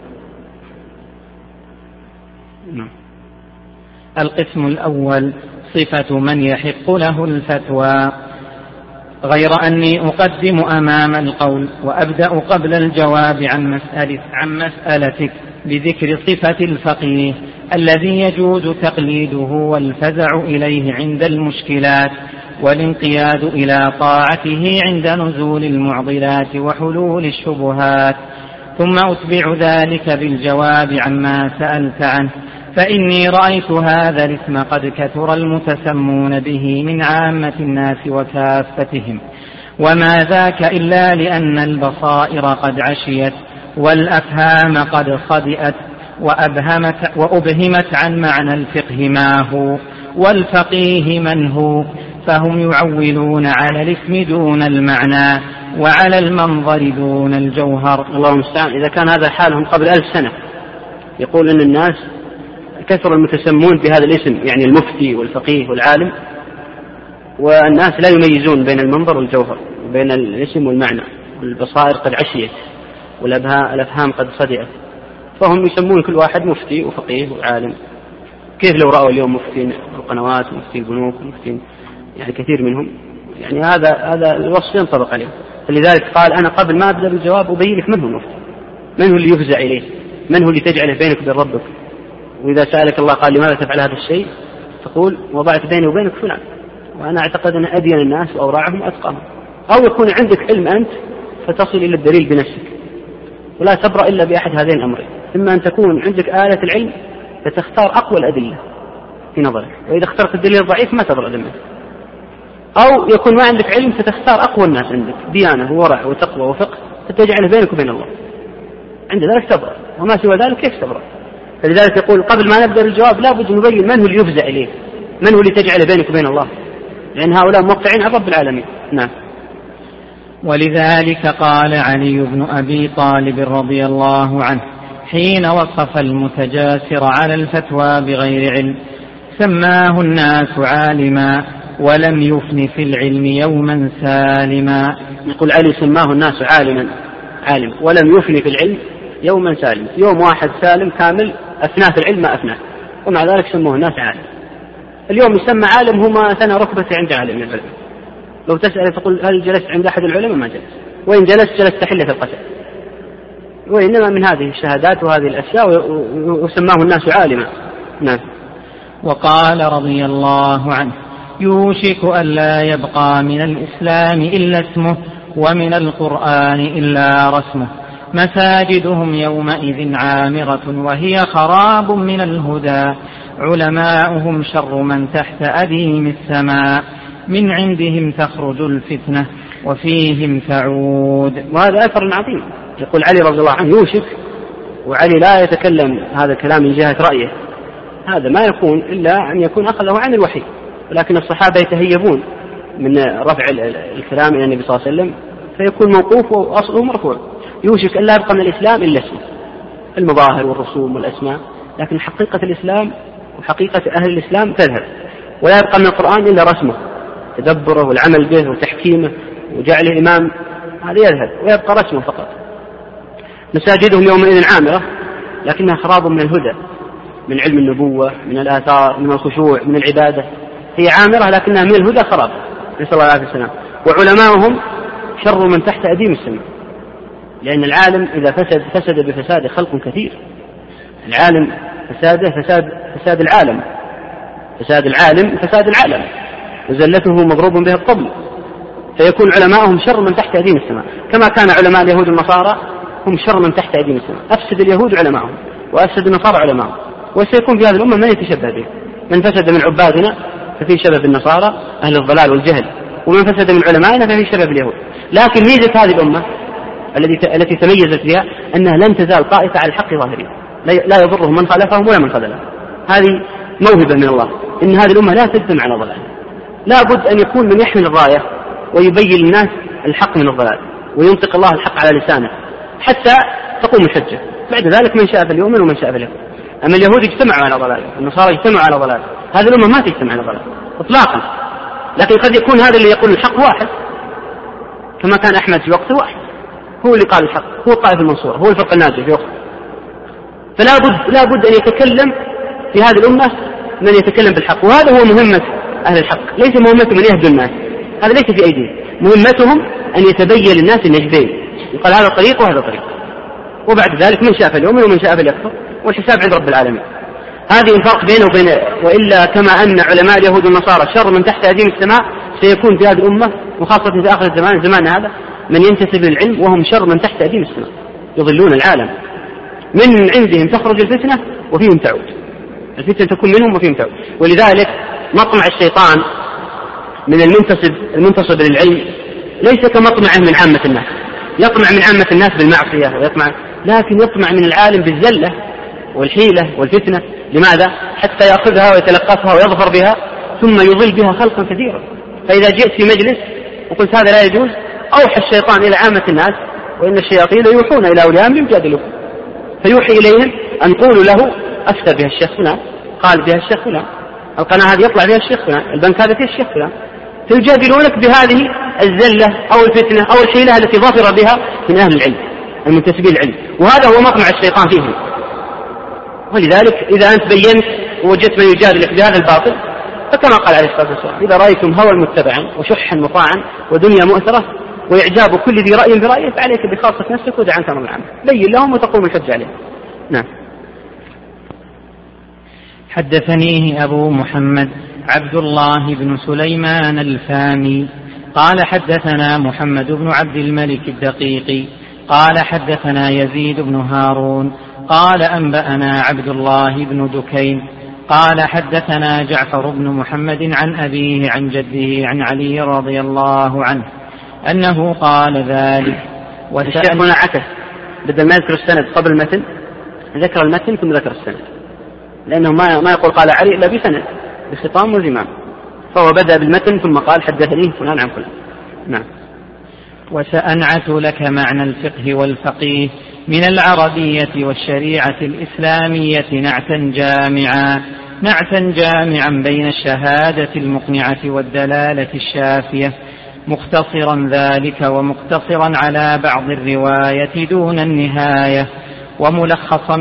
القسم الأول صفة من يحق له الفتوى. غير أني أقدم أمام القول وأبدأ قبل الجواب عن مسألتك بذكر صفة الفقيه الذي يجوز تقليده والفزع إليه عند المشكلات، والانقياد إلى طاعته عند نزول المعضلات وحلول الشبهات، ثم أتبع ذلك بالجواب عما سألت عنه. فإني رأيت هذا الاسم قد كثر المتسمون به من عامة الناس وكافتهم، وما ذاك إلا لأن البصائر قد عشيت والأفهام قد صدئت وأبهمت عن معنى الفقه ما هو والفقيه من هو، فهم يعولون على الاسم دون المعنى وعلى المنظر دون الجوهر. الله المستعان. إذا كان هذا حالهم قبل 1000 سنة، يقول أن الناس كثر المتسمون بهذا الاسم، يعني المفتي والفقيه والعالم، والناس لا يميزون بين المنظر والجوهر وبين الاسم والمعنى، والبصائر قد عشيت والأفهام قد صدئت، فهم يسمون كل واحد مفتي وفقيه وعالم. كيف لو رأوا اليوم مفتين القنوات ومفتين البنوك ومفتين يعني كثير منهم، يعني هذا الوصف ينطبق عليه. فلذلك قال أنا قبل ما أبدأ بالجواب أبين لك من هو المفتي، من هو اللي يفزع إليه، من هو اللي تجعله بينك وبين ربك. وإذا سألك الله قال لماذا تفعل هذا الشيء تقول وضعت بيني وبينك فلان، وأنا أعتقد أن أدين الناس وأورعهم وأتقاهم. أو يكون عندك علم أنت فتصل إلى الدليل بنفسك ولا تبرأ إلا بأحد هذين الأمرين، إما أن تكون عندك آلة العلم فتختار أقوى الأدلة في نظرك، وإذا اخترت الدليل الضعيف ما تبرأ منه، أو يكون ما عندك علم فتختار أقوى الناس عندك ديانة وورع وتقوى وفقه فتجعله بينك وبين الله، عند ذلك تبرأ، وما سوى ذلك كيف تبرأ. فلذلك يقول قبل ما نبدأ الجواب لا بد نبين من هو اللي يفزع إليه، من هو اللي تجعله بينك وبين الله، لأن هؤلاء موقعين على رب العالمين. نعم. ولذلك قال علي بن أبي طالب رضي الله عنه حين وصف المتجاسر على الفتوى بغير علم سماه الناس عالما ولم يفن في العلم يوما سالما. يقول علي سماه الناس عالما ولم يفن في العلم يوما سالما، يوم واحد سالم كامل أفناه في العلم ما أفناه، ومع ذلك سموه الناس عالم. اليوم يسمى عالم هما ثنى ركبتي عند عالم العلم. لو تسأل تقول هل جلست عند أحد العلماء ما جلس، وإن جلست حلة في القتل، وإنما من هذه الشهادات وهذه الأشياء وسماه الناس عالما. نعم. وقال رضي الله عنه يوشك أن لا يبقى من الإسلام إلا اسمه ومن القرآن إلا رسمه، مساجدهم يومئذ عامرة وهي خراب من الهدى، علماؤهم شر من تحت أديم السماء، من عندهم تخرج الفتنة وفيهم تعود. وهذا أثر عظيم. يقول علي رضي الله عنه يوشك، وعلي لا يتكلم هذا الكلام من جهة رأيه، هذا ما يكون إلا أن يكون أخذه عن الوحي، ولكن الصحابة يتهيبون من رفع الكلام إلى النبي صلى الله عليه وسلم فيكون موقوف وأصله مرفوع. يوشك أن لا يبقى من الإسلام إلا اسمه، المظاهر والرسوم والأسماء، لكن حقيقة الإسلام وحقيقة أهل الإسلام تذهب، ولا يبقى من القرآن إلا رسمه، تدبره والعمل به وتحكيمه وجعله إمام، هذا يذهب ويبقى رسمه فقط. مساجدهم يومئذ عامرة لكنها خراب من الهدى، من علم النبوة، من الآثار، من الخشوع، من العبادة، هي عامرة لكنها من الهدى خراب، نسأل الله عليه السلام. وعلماؤهم شر من تحت أديم السماء، لأن العالم إذا فسد بفساد خلق كثير. العالم فساده فساد العالم، فساد العالم فساد العالم، وزلته مضروب به الطبل، فيكون علماؤهم شر من تحت أديم السماء، كما كان علماء اليهود والنصارى هم شر من تحت أديم السماء. أفسد اليهود علماؤهم وأفسد النصارى علماؤهم، وسيكون في هذه الأمة من يتشبه به، من فسد من عبادنا ففي شبه النصارى أهل الضلال والجهل، ومن فسد من علمائنا ففي شبه اليهود. لكن ميزة هذه الأمة التي تميزت بها أنها لن تزال طائفة على الحق ظاهرين، لا يضرهم من خالفهم ولا من خذلهم. هذه موهبة من الله، إن هذه الأمة لا تدم على ضلال، لا بد أن يكون من يحمل الراية ويبين للناس الحق من الضلال، وينطق الله الحق على لسانه حتى تقوم الحجة. بعد ذلك من شاء فليؤمن ومن شاء فليكفر. أما اليهود اجتمعوا على ضلال، النصارى اجتمعوا على ضلال، هذه الأمة ما تجتمع على ضلال إطلاقا. لكن قد يكون هذا اللي يقول الحق واحد، كما كان أحمد في وقته واحد، هو اللي قال الحق، هو الطائفة المنصورة، هو الفرقة الناجية في وقته. فلا بد أن يتكلم في هذه الأمة من يتكلم بالحق، وهذا هو مهمة أهل الحق، ليس مهمتهم أن يهدوا الناس، هذا ليس في أيديهم، مهمتهم أن يتبين للناس النجدين، يقال هذا طريق وهذا طريق، وبعد ذلك من شاء فليؤمن ومن شاء فليكفر، والحساب عند رب العالمين. هذه الفرق بينه وبين، وإلا كما أن علماء اليهود والنصارى شر من تحت أديم السماء، سيكون في هذه الأمة وخاصة في آخر الزمان زمان هذا من ينتسب للعلم وهم شر من تحت أديم السماء، يضلون العالم. من عندهم تخرج الفتنة وفيهم تعود، الفتنة تكون منهم وفيهم تعود. ولذلك مطمع الشيطان من المنتصب للعلم ليس كمطمعه من عامة الناس، يطمع من عامة الناس بالمعصية لكن يطمع من العالم بالزلة والحيلة والفتنة. لماذا؟ حتى يأخذها ويتلقفها ويظفر بها ثم يضل بها خلقا كثيرا. فإذا جئت في مجلس وقلت هذا لا يجوز، أوحى الشيطان إلى عامة الناس، وإن الشياطين يوحون إلى أوليائهم ليجادلوكم، فيوحي إليهم أن قولوا له أفتى بها الشيخ فلان، قال بها الشيخ فلان، القناة هذه يطلع بها الشيخ فلان، البنك هذا فيه الشيخ فلان، فيجادلونك بهذه الزلة أو الفتنة أو الحيلة التي ظفر بها من أهل العلم المنتسبين العلم، وهذا هو مطمع الشيطان فيهم. ولذلك إذا أنت بينت ووجدت من يجادلك بهذا الباطل، فكما قال عليه الصلاة والسلام: إذا رأيتم هوى متبعا وشحا مطاعا ودنيا مؤثرة وإعجاب كل ذي رأي برأيه فعليك بخاصة نفسك ودع عنك أمر العامة. بين لهم وتقوم الحج عليهم. نعم. حدثنيه أبو محمد عبد الله بن سليمان الفامي قال حدثنا محمد بن عبد الملك الدقيقي قال حدثنا يزيد بن هارون قال أنبأنا عبد الله بن دكين قال حدثنا جعفر بن محمد عن أبيه عن جده عن علي رضي الله عنه أنه قال ذلك. والشيخ هنا عكس، بدل ما يذكر السند قبل المتن ذكر المتن ثم ذكر السند، لأنه ما يقول قال علي إلا بسند بخطام وزمام، فهو بدأ بالمتن ثم قال حدثني فلان عن فلان. نعم. وسأنعت لك معنى الفقه والفقيه من العربية والشريعة الإسلامية نعتا جامعا بين الشهادة المقنعة والدلالة الشافية، مختصرا ذلك ومقتصرا على بعض الرواية دون النهاية، وملخصا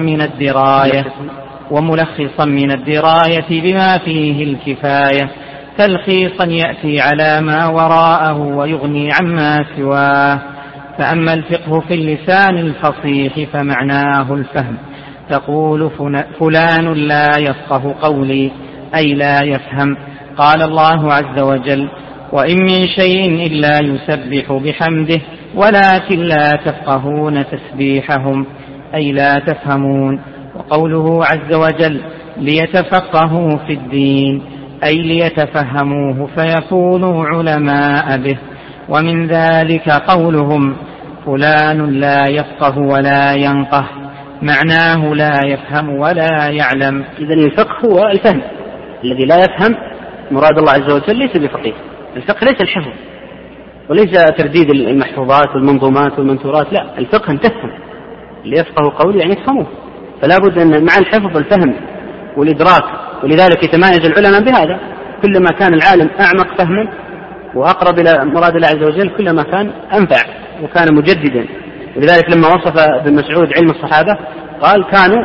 من الدراية بما فيه الكفاية، تلخيصا يأتي على ما وراءه ويغني عما سواه. فأما الفقه في اللسان الفصيح فمعناه الفهم، تقول فلان لا يفقه قولي أي لا يفهم. قال الله عز وجل: وإن من شيء إلا يسبح بحمده ولكن لا تفقهون تسبيحهم أي لا تفهمون. وقوله عز وجل: ليتفقهوا في الدين أي ليتفهموه فيكونوا علماء به. ومن ذلك قولهم: فلان لا يفقه ولا ينقه، معناه لا يفهم ولا يعلم. إذن الفقه هو الفهم، الذي لا يفهم مراد الله عز وجل ليس بفقيه. الفقه ليس الحفظ وليس ترديد المحفوظات والمنظومات والمنثورات، لا، الفقه أن تفهم. اللي يفقه قولي يعني يفهموه، فلا بد أن مع الحفظ الفهم والإدراك. ولذلك يتميز العلماء بهذا، كلما كان العالم أعمق فهما وأقرب إلى مراد الله عز وجل كلما كان أنفع وكان مجددا. ولذلك لما وصف ابن مسعود علم الصحابة قال: كانوا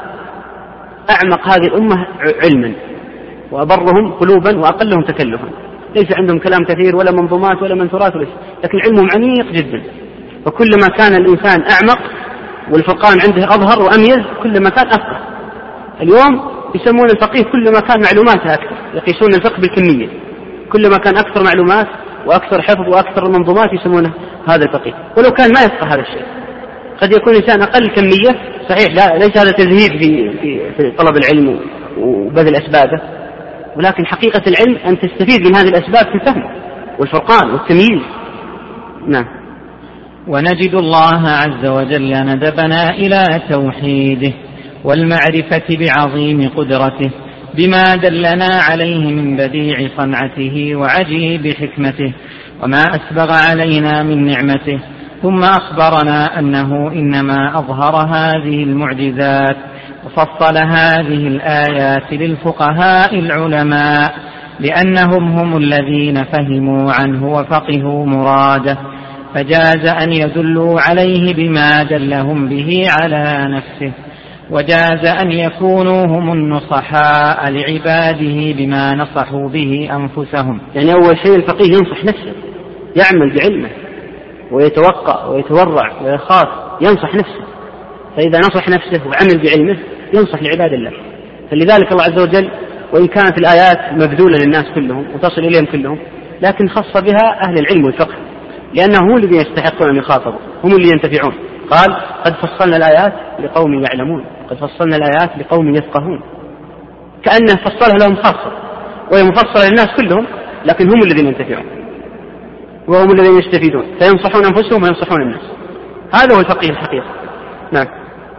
أعمق هذه الأمة علما وأبرهم قلوبا وأقلهم تكلفا، ليس عندهم كلام كثير ولا منظومات ولا منثورات لكن علمهم عميق جدا. وكلما كان الإنسان أعمق والفقهان عنده أظهر وأميز كلما كان أفقه. اليوم يسمون الفقيه كلما كان معلوماته أكثر، يقيسون الفقه بالكمية، كلما كان أكثر معلومات وأكثر حفظ وأكثر منظومات يسمونه هذا الفقيه، ولو كان ما يفقه هذا الشيء. قد يكون الإنسان أقل كمية صحيح، لا ليس هذا تزهيد في طلب العلم وبذل أسبابه، ولكن حقيقة العلم أن تستفيد من هذه الأسباب في الفهم والفرقان والتمييز. نعم. ونجد الله عز وجل ندبنا إلى توحيده والمعرفة بعظيم قدرته بما دلنا عليه من بديع صنعته وعجيب حكمته وما أسبغ علينا من نعمته. ثم أخبرنا أنه إنما أظهر هذه المعجزات وفصل هذه الآيات للفقهاء العلماء لأنهم هم الذين فهموا عنه وفقهوا مراده، فجاز أن يدلوا عليه بما دلهم به على نفسه، وجاز أن يكونوا هم النصحاء لعباده بما نصحوا به أنفسهم. يعني أول شيء الفقيه ينصح نفسه، يعمل بعلمه ويتوقع ويتورع ويخاف، ينصح نفسه. فإذا نصح نفسه وعمل بعلمه ينصح لعباد الله. فلذلك الله عز وجل وإن كانت الآيات مبذولة للناس كلهم وتصل إليهم كلهم، لكن خص بها أهل العلم والفقه، لأنهم هم الذين يستحقون أن يخاطبوا، هم اللي ينتفعون. قال: قد فصلنا الآيات لقوم يعلمون، قد فصلنا الآيات لقوم يفقهون، كأنه فصلها لهم خاصة وهي مفصلة للناس كلهم، لكن هم الذين ينتفعون وهم الذين يستفيدون، فينصحون أنفسهم وينصحون الناس. هذا هو الفقيه الحقيقي. نعم.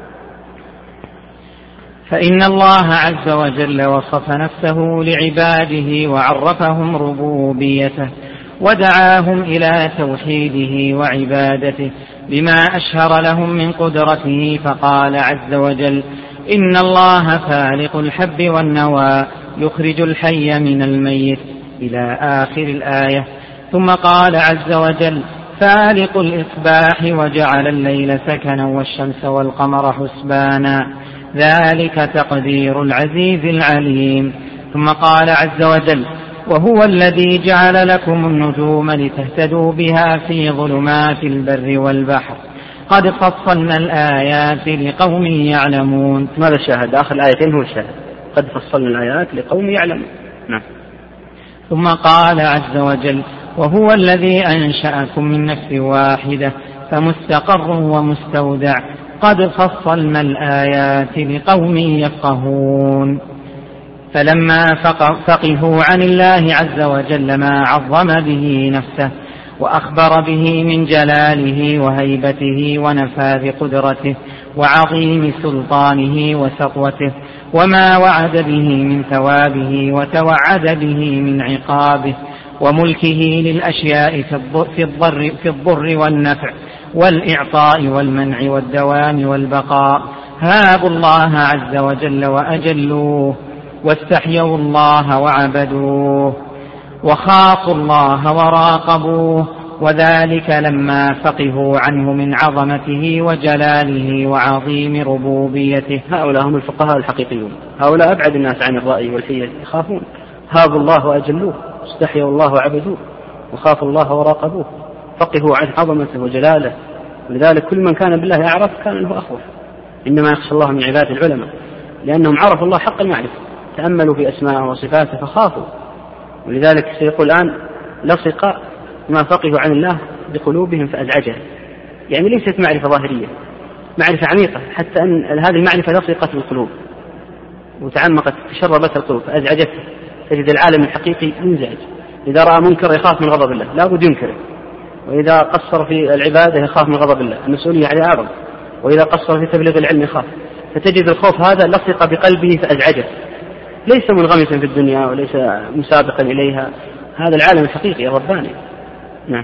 فإن الله عز وجل وصف نفسه لعباده وعرفهم ربوبيته ودعاهم إلى توحيده وعبادته بما أشهر لهم من قدرته، فقال عز وجل: إن الله فالق الحب والنوى يخرج الحي من الميت إلى آخر الآية. ثم قال عز وجل: فالق الإصباح وجعل الليل سكنا والشمس والقمر حسبانا ذلك تقدير العزيز العليم. ثم قال عز وجل: وهو الذي جعل لكم النجوم لتهتدوا بها في ظلمات البر والبحر قد فصلنا الآيات لقوم يعلمون. ماذا الشاهد؟ آخر الآيتين هو الشاهد، قد فصلنا الآيات لقوم يعلمون. نعم. ثم قال عز وجل: وهو الذي أنشأكم من نفس واحدة فمستقر ومستودع قد فصلنا الآيات لقوم يفقهون. فلما فقهوا عن الله عز وجل ما عظم به نفسه وأخبر به من جلاله وهيبته ونفاذ قدرته وعظيم سلطانه وسطوته وما وعد به من ثوابه وتوعد به من عقابه وملكه للأشياء في الضر والنفع والإعطاء والمنع والدوام والبقاء، هابوا الله عز وجل وأجلوه واستحيوا الله وعبدوه وخافوا الله وراقبوه، وذلك لما فقهوا عنه من عظمته وجلاله وعظيم ربوبيته. هؤلاء هم الفقهاء الحقيقيون، هؤلاء أبعد الناس عن الرأي والحيل، يخافون، هابوا الله وأجلوه، استحيوا الله وعبدوه وخافوا الله وراقبوه، فقهوا عن عظمته وجلاله. ولذلك كل من كان بالله أعرف كان له أخوف. إنما يخشى الله من عباد العلماء، لأنهم عرفوا الله حق المعرفة، تأملوا في أسماءه وصفاته فخافوا. ولذلك سيقول الآن: لصق ما فقهوا عن الله بقلوبهم فأزعجها. يعني ليست معرفة ظاهرية، معرفة عميقة، حتى أن هذه المعرفة لصقت بالقلوب وتعمقت تشربت القلوب فأزعجتها. تجد العالم الحقيقي منزعج، إذا رأى منكر يخاف من غضب الله لا بد ينكره، وإذا قصر في العبادة يخاف من غضب الله، المسؤولية عليه أعظم، وإذا قصر في تبليغ العلم يخاف. فتجد الخوف هذا لصق بقلبه فأزعجه، ليس منغمسا في الدنيا وليس مسابقا إليها، هذا العالم الحقيقي الرباني. نعم.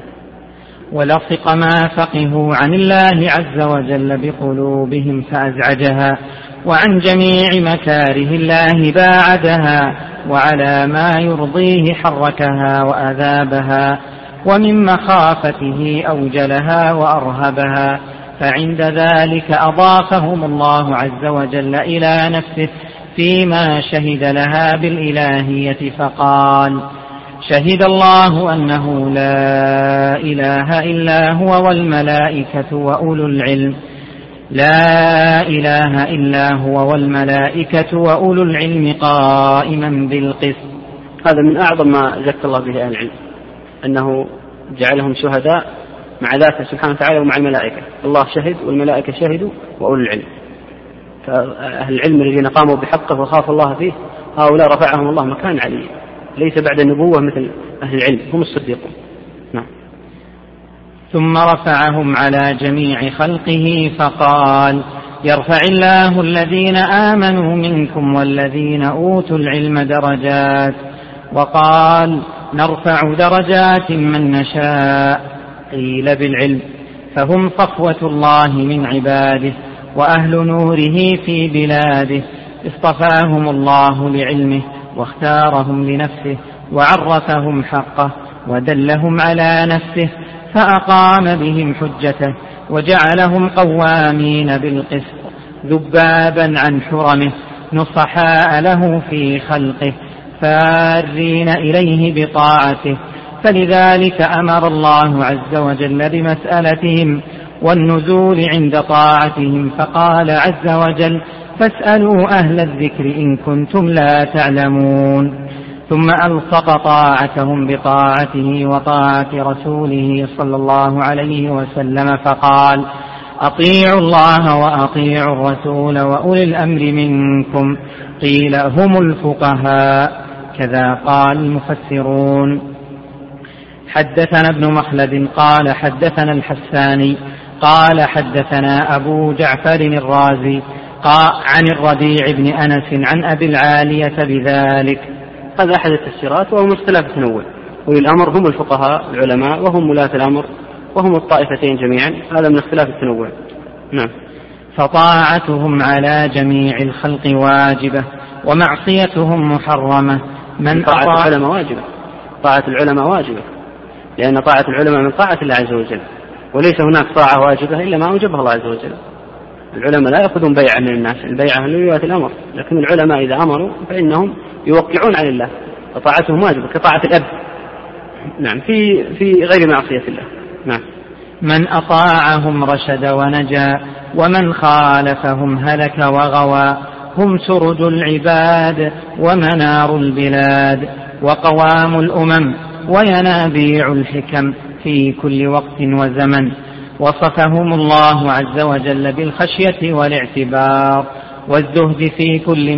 ولصق ما فقهوا عن الله عز وجل بقلوبهم فأزعجها، وعن جميع مكاره الله باعدها، وعلى ما يرضيه حركها وأذابها، ومن مخافته أوجلها وأرهبها. فعند ذلك أضافهم الله عز وجل إلى نفسه فيما شهد لها بالإلهية فقال: شهد الله أنه لا إله إلا هو والملائكة وأولو العلم، لا إله إلا هو والملائكة وأولو العلم قائما بالقسط. هذا من أعظم ما زكى الله به أهل العلم، أنه جعلهم شهداء مع ذاته سبحانه وتعالى ومع الملائكة. الله شهد والملائكة شهدوا وأولو العلم. فأهل العلم الذين قاموا بحقه وخافوا الله فيه هؤلاء رفعهم الله مكان علي، ليس بعد النبوة مثل أهل العلم، هم الصديقون. نعم. ثم رفعهم على جميع خلقه فقال: يرفع الله الذين آمنوا منكم والذين أوتوا العلم درجات. وقال: نرفع درجات من نشاء. قيل بالعلم، فهم صفوة الله من عباده وأهل نوره في بلاده، اصطفاهم الله لعلمه واختارهم لنفسه وعرفهم حقه ودلهم على نفسه، فأقام بهم حجته وجعلهم قوامين بالقسط ذبابا عن حرمه، نصحاء له في خلقه فارين إليه بطاعته. فلذلك أمر الله عز وجل بمسألتهم والنزول عند طاعتهم، فقال عز وجل: فاسألوا أهل الذكر إن كنتم لا تعلمون. ثم ألصق طاعتهم بطاعته وطاعة رسوله صلى الله عليه وسلم، فقال: أطيعوا الله وأطيعوا الرسول وأولي الأمر منكم. قيل: هم الفقهاء، كذا قال المفسرون. حدثنا ابن مخلد قال حدثنا الحساني قال حدثنا أبو جعفر الرازي عن الربيع بن أنس عن أبي العالية بذلك. هذا أحد التفسيرات، وهو اختلاف تنوع. أولي الأمر هم الفقهاء العلماء، وهم ولاة الأمر، وهم الطائفتين جميعا. هذا من اختلاف التنوع. نعم. فطاعتهم على جميع الخلق واجبة ومعصيتهم محرمة. من طاعة العلماء واجبة، طاعة العلماء واجبة، لأن طاعة العلماء من طاعة الله عز وجل، وليس هناك طاعة واجبة إلا ما أوجبها الله عز وجل. العلماء لا يأخذون بيعة من الناس، البيعة من ولاة الأمر، لكن العلماء إذا أمروا فإنهم يوقعون عن الله، وطاعتهم واجبة كطاعة الأب. نعم، في غير معصية الله. نعم. من أطاعهم رشد ونجا، ومن خالفهم هلك وغوى. هم سرج العباد ومنار البلاد، وقوام الأمم وينابيع الحكم في كل وقت وزمن. وصفهم الله عز وجل بالخشية والاعتبار والزهد في كل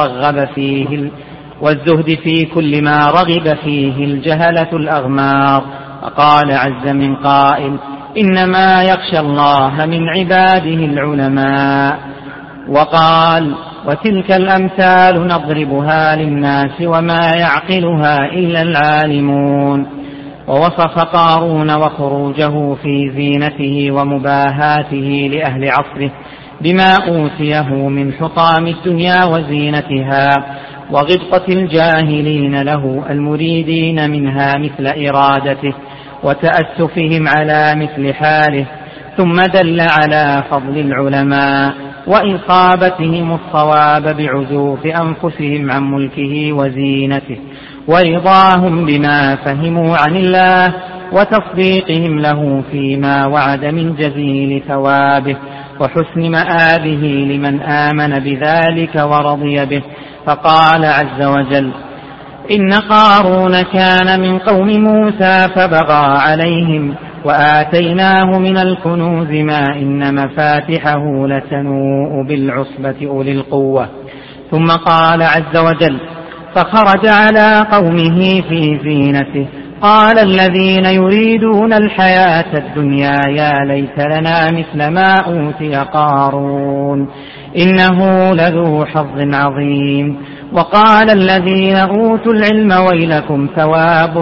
ما رغب فيه الجهلة الأغمار. وقال عز من قائل: إنما يخشى الله من عباده العلماء. وقال: وتلك الأمثال نضربها للناس وما يعقلها إلا العالمون. ووصف قارون وخروجه في زينته ومباهاته لأهل عصره بما أوتيه من حطام الدنيا وزينتها، وغبطة الجاهلين له المريدين منها مثل إرادته، وتأسفهم على مثل حاله. ثم دل على فضل العلماء وإصابتهم الصواب بعزوف أنفسهم عن ملكه وزينته، ورضاهم بما فهموا عن الله، وتصديقهم له فيما وعد من جزيل ثوابه، وحسن مآبه لمن آمن بذلك ورضي به. فقال عز وجل: إن قارون كان من قوم موسى فبغى عليهم وآتيناه من الكنوز ما إن مفاتحه لتنوء بالعصبة أولي القوة. ثم قال عز وجل: فخرج على قومه في زينته قال الذين يريدون الحياة الدنيا يا ليت لنا مثل ما أوتي قارون إنه لذو حظ عظيم. وقال الذين أوتوا العلم ويلكم ثواب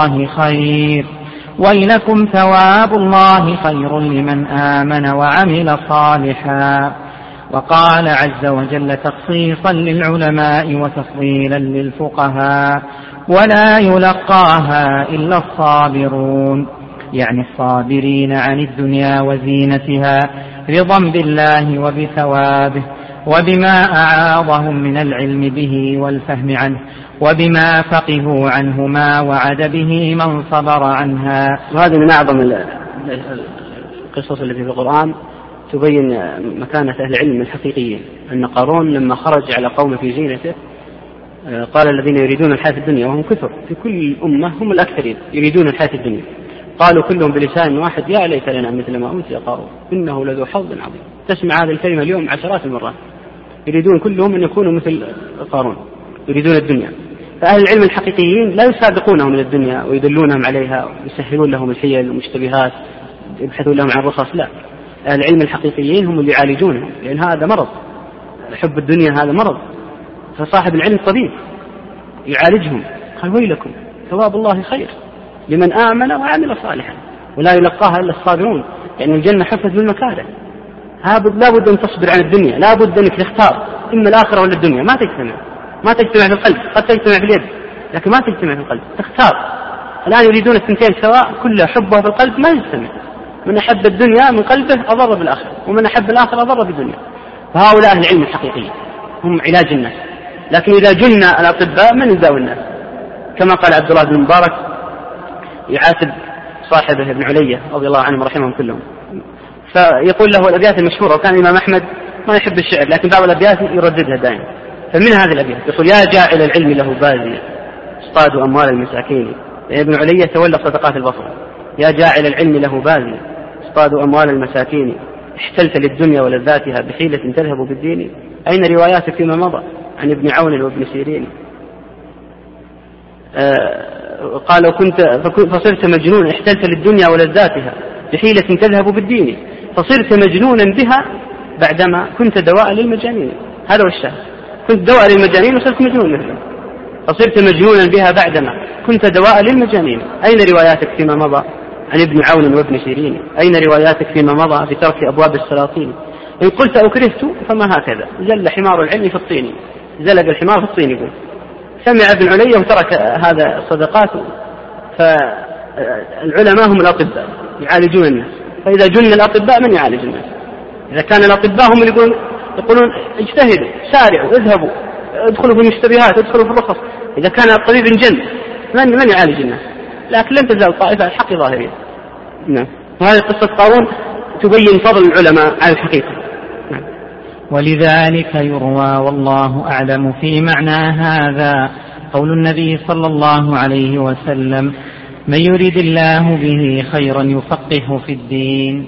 الله خير لمن آمن وعمل صالحا. وقال عز وجل تخصيصا للعلماء وتفضيلا للفقهاء: ولا يلقاها إلا الصابرون، يعني الصابرين عن الدنيا وزينتها رضا بالله وبثوابه، وبما أعاضهم من العلم به والفهم عنه، وبما فقهوا عنه ما وعد به من صبر عنها. وهذا من أعظم القصص التي في القرآن تبين مكانة أهل العلم الحقيقيين. أن قارون لما خرج على قوم في زينته قال الذين يريدون الحياة الدنيا، وهم كثر في كل أمة، هم الأكثرين يريدون الحياة الدنيا، قالوا كلهم بلسان واحد: يا ليت لنا مثل ما أوتي قارون إنه لذو حظ عظيم. تسمع هذه الكلمة اليوم عشرات المرات، يريدون كلهم أن يكونوا مثل قارون، يريدون الدنيا. فأهل العلم الحقيقيين لا يسابقونهم من الدنيا ويدلونهم عليها ويسهلون لهم الحيل والمشتبهات، يبحثون لهم عن رخص. لا، أهل العلم الحقيقيين هم اللي يعالجونهم، لأن هذا مرض، حب الدنيا هذا مرض. فصاحب العلم طبيب يعالجهم. قال: ويلكم ثواب الله خير لمن آمن وعمل صالحا ولا يلقاها إلا الصابرون. يعني الجنة حفت بالمكاره، لا بد أن تصبر عن الدنيا، لا بد أنك تختار إما الآخرة ولا الدنيا. ما تجتمع في القلب، قد تجتمع في اليد لكن ما تجتمع في القلب، تختار. الآن يريدون الثنتين سواء، كلها حبها في القلب ما يجتمع. من أحب الدنيا من قلبه أضر بالآخرة، ومن أحب الآخرة أضر بالدنيا. فهؤلاء أهل العلم الحقيقي هم علاج الناس. لكن إذا جن الأطباء من يداوي الناس؟ كما قال عبد الله بن مبارك يعاتب صاحبه ابن علية رضي الله عنهم رحمهم كلهم، فيقول له الأبيات المشهورة، وكان الإمام أحمد ما يحب الشعر لكن بعض الأبيات يرددها دائما. فمن هذه الأبيات يقول: يا جاعل العلم له بازية اصطادوا أموال المساكين. ابن علية تولى صدقات البصر. يا جاعل العلم له بازية اصطادوا أموال المساكين، احتلت للدنيا ولذاتها بحيلة تذهب بالدين. أين رواياتك فيما مضى عن ابن عون وابن سيرين؟ قال: فصرت مجنون، احتلت للدنيا ولذاتها بحيلة تذهب بالدين، فصرت مجنونا بها بعدما كنت دواء للمجانين. هذا هو الشاهد، كنت دواء للمجانين وصرت مجنون مثله. فصرت مجنونا بها بعدما كنت دواء للمجانين. أين رواياتك فيما مضى عن ابن عون وابن سيرين؟ أين رواياتك فيما مضى في ترك أبواب السلاطين؟ إن قلت أكرهت فما هكذا، زل حمار العلم في الطين، زلق الحمار في الطين. يقول سمع ابن علية وترك هذا الصدقات. فالعلماء هم الأطباء يعالجون الناس، فإذا جن الأطباء من يعالج الناس؟ إذا كان الأطباء هم اللي يقولون اجتهدوا سارعوا اذهبوا ادخلوا في المشتبهات ادخلوا في الرخص، إذا كان الطبيب انجن من يعالج الناس؟ لكن لن تزال طائفة الحق ظاهرين. نعم. وهذه قصة قارون تبين فضل العلماء على الحقيقة. نعم. ولذلك يروى والله أعلم في معنى هذا قول النبي صلى الله عليه وسلم: من يريد الله به خيرا يفقهه في الدين.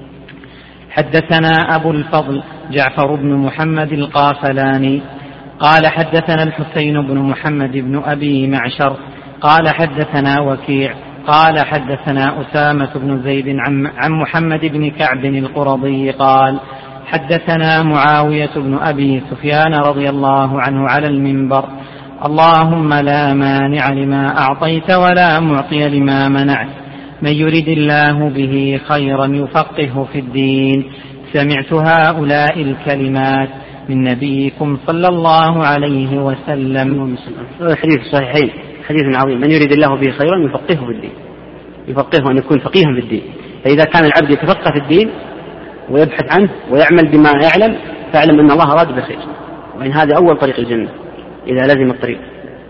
حدثنا أبو الفضل جعفر بن محمد القافلاني قال حدثنا الحسين بن محمد بن أبي معشر قال حدثنا وكيع قال حدثنا أسامة بن زيد عن محمد بن كعب القرظي قال حدثنا معاوية بن أبي سفيان رضي الله عنه على المنبر: اللهم لا مانع لما أعطيت ولا معطي لما منعت، من يريد الله به خيرا يفقهه في الدين. سمعت هؤلاء الكلمات من نبيكم صلى الله عليه وسلم. حديث صحيحين، حديث عظيم: من يريد الله به خيرا يفقهه في الدين. يفقهه أن يكون فقيها في الدين. فإذا كان العبد يتفقه في الدين ويبحث عنه ويعمل بما يعلم فاعلم أن الله أراد بخير، وإن هذا أول طريق الجنة إذا لزم الطريق.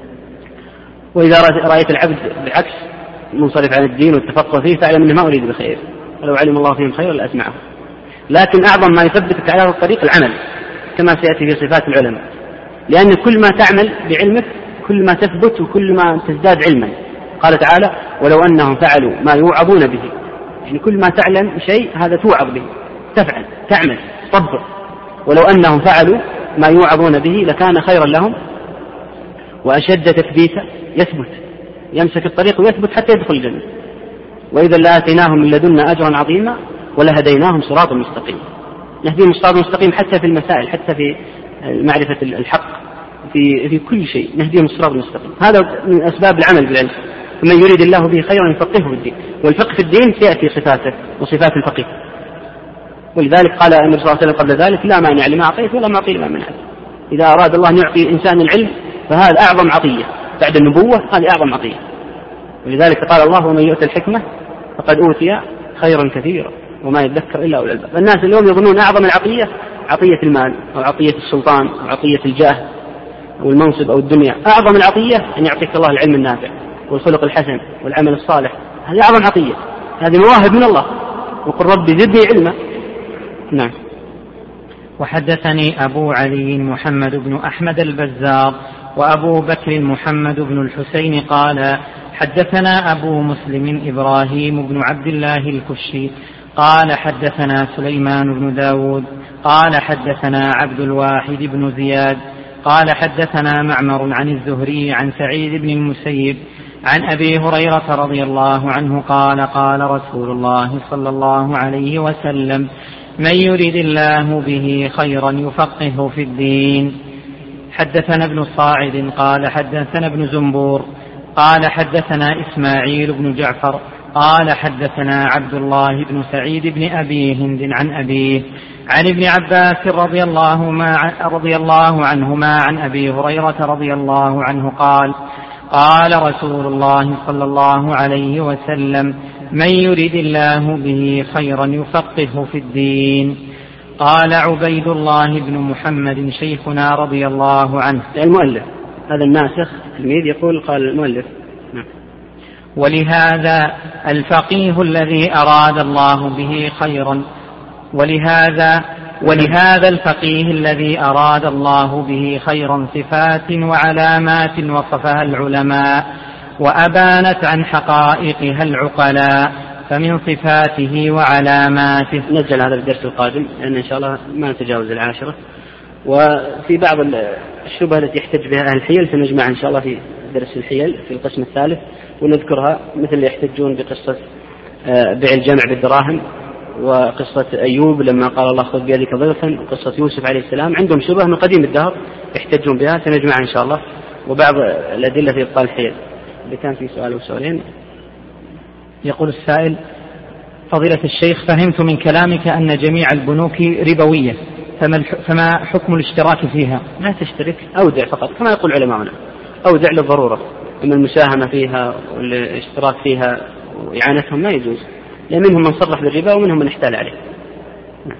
وإذا رأيت العبد بالعكس منصرف عن الدين والتفقه فيه فاعلم أنه ما أريد بخير، ولو علم الله فيهم خيرا لأسمعه. لكن أعظم ما يثبتك على هذا الطريق العمل، كما سيأتي في صفات العلماء، لأن كل ما تعمل بعلمك كل ما تثبت وكل ما تزداد علما. قال تعالى: ولو أنهم فعلوا ما يوعظون به. يعني كل ما تعلم شيء هذا توعظ به، تفعل تعمل تطبق. ولو أنهم فعلوا ما يوعظون به لكان خيرا لهم وأشد تثبيتا، يثبت يمسك الطريق ويثبت حتى يدخل الجنة. وإذا لآتيناهم من لدنا أجرا عظيما ولهديناهم صراطا مستقيما. نهديهم صراطا مستقيم حتى في المسائل، حتى في معرفة الحق، في كل شيء نهديهم الصراط المستقيم. هذا من أسباب العمل بالعلم. فمن يريد الله به خيرا يفقهه في الدين. والفقه في الدين سيأتي صفاته وصفات الفقيه. ولذلك قال النبي صلى الله عليه وسلم قبل ذلك: لا مانع لما أعطيت ولا معطي لما منعت. إذا أراد الله أن يعطي إنسان العلم فهذا أعظم عطية بعد النبوة، هذه أعظم عطية. ولذلك قال الله: ومن يؤتى الحكمة فقد أوتي خيرا كثيرا وما يذكر إلا أولو الألباب. الناس اليوم يظنون أعظم العطية عطية المال أو عطية السلطان أو عطية الجاه أو المنصب أو الدنيا. أعظم العطية أن يعطيك الله العلم النافع والخلق الحسن والعمل الصالح. هذه أعظم عطية، هذه مواهب من الله. وقل ربي زدني علما. نعم. وحدثني أبو علي محمد بن أحمد البزار وأبو بكر محمد بن الحسين قال حدثنا أبو مسلم إبراهيم بن عبد الله الكشي قال حدثنا سليمان بن داود قال حدثنا عبد الواحد بن زياد قال حدثنا معمر عن الزهري عن سعيد بن المسيب عن أبي هريرة رضي الله عنه قال قال رسول الله صلى الله عليه وسلم: من يريد الله به خيرا يفقهه في الدين. حدثنا ابن صاعد قال حدثنا ابن زنبور قال حدثنا إسماعيل بن جعفر قال حدثنا عبد الله بن سعيد بن أبي هند عن أبيه عن ابن عباس رضي الله عنهما عن أبي هريرة رضي الله عنه قال قال رسول الله صلى الله عليه وسلم: من يريد الله به خيرا يفقهه في الدين. قال عبيد الله بن محمد شيخنا رضي الله عنه. المؤلف هذا الناسخ التلميذ يقول قال المؤلف. ولهذا الفقيه الذي أراد الله به خيرا ولهذا الفقيه الذي أراد الله به خيرا صفات وعلامات وصفها العلماء وأبانت عن حقائقها العقلاء، فمن صفاته وعلاماته. نجل هذا الدرس القادم لأن إن شاء الله ما نتجاوز 10. وفي بعض الشبهة التي يحتج بها أهل الحيل سنجمع إن شاء الله في درس الحيل في القسم الثالث ونذكرها، مثل اللي يحتجون بقصة بيع الجمع بالدراهم، وقصة أيوب لما قال الله خذ بيدك ضغثا، وقصة يوسف عليه السلام. عندهم شبهة من قديم الدهر يحتجون بها، سنجمع إن شاء الله. وبعض الأدلة في إبطال الحيل. اللي كان في سؤال وسؤالين. يقول السائل: فضيلة الشيخ، فهمت من كلامك أن جميع البنوك ربوية، فما حكم الاشتراك فيها؟ لا تشترك، أودع فقط كما يقول علماؤنا، أودع للضرورة. أما المساهمة فيها والاشتراك فيها وإعانتهم ما يجوز، لأن منهم من صرح بالربا ومنهم من احتال عليه.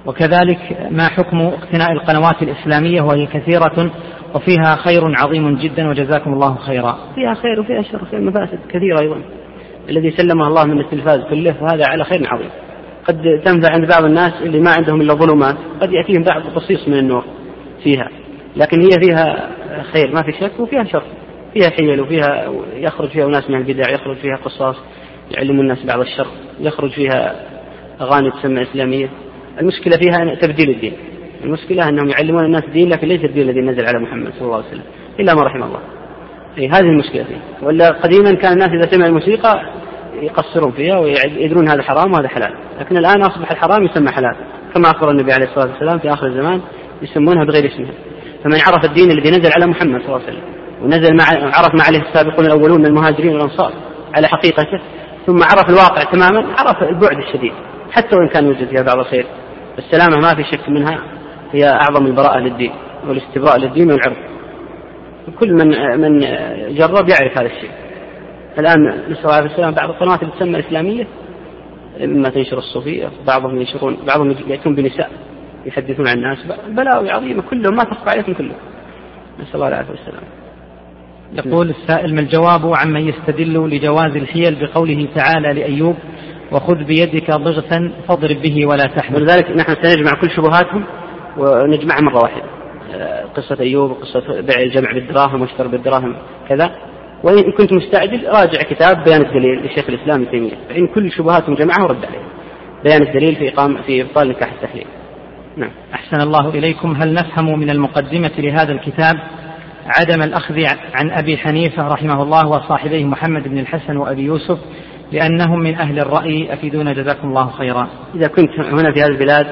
وكذلك ما حكم اقتناء القنوات الإسلامية وهي كثيرة وفيها خير عظيم جدا وجزاكم الله خيرا؟ فيها خير وفيها شر، فيها مفاسد كثيرة أيضا. الذي سلمه الله من التلفاز كله فهذا على خير عظيم. قد تنفع عند بعض الناس اللي ما عندهم إلا ظلمات، قد يأتيهم بعض بصيص من النور فيها، لكن هي فيها خير ما في شك، وفيها شر، فيها حيل، وفيها يخرج فيها ناس من البدع، يخرج فيها قصاص يعلم الناس بعض الشر، يخرج فيها أغاني تسمى إسلامية. المشكلة فيها تبديل الدين، المشكلة أنهم يعلمون الناس دين لكن ليس الدين الذي نزل على محمد صلى الله عليه وسلم إلا ما رحم الله. هذه المشكلة فيه. ولا قديما كان الناس إذا سمعوا الموسيقى يقصرون فيها ويدرون هذا حرام وهذا حلال، لكن الآن أصبح الحرام يسمى حلال، كما أخبر النبي عليه الصلاة والسلام في آخر الزمان يسمونها بغير اسمها. فمن عرف الدين الذي نزل على محمد صلى الله عليه وسلم ونزل عرف ما عليه السابقون الأولون من المهاجرين والأنصار على حقيقته، ثم عرف الواقع تماما، عرف البعد الشديد حتى وإن كان يوجد فيها بعض الخير. السلامة ما في شك منها هي أعظم البراءة للدين والاستبراء للدين والعرض. كل من جرب يعرف هذا الشيء. الآن نسأل الله عليه وسلم بعض القنوات اللي تسمى إسلامية مما تنشر الصوفية، بعضهم يأتون بنساء يحدثون عن الناس بلاوي عظيمة كلهم ما تخفى عليكم كلهم، نسأل الله عليه وسلم. يقول السائل: ما الجواب عمن يستدل لجواز الحيل بقوله تعالى لأيوب: وخذ بيدك ضغثا فاضرب به ولا تحمل؟ ولذلك نحن سنجمع كل شبهاتهم ونجمعها مرة واحدة، قصة أيوب وقصة بيع الجمع بالدراهم واشتر بالدراهم كذا. وإن كنت مستعجل راجع كتاب بيان الدليل للشيخ الإسلام ابن تيمية، فإن كل شبهاتهم جمعها ورد عليه بيان الدليل في إبطال نكاح التحليل. نعم. أحسن الله إليكم. هل نفهم من المقدمة لهذا الكتاب عدم الأخذ عن أبي حنيفة رحمه الله وصاحبيه محمد بن الحسن وأبي يوسف لأنهم من أهل الرأي؟ أفيدونا جزاكم الله خيرا. إذا كنت هنا في هذه البلاد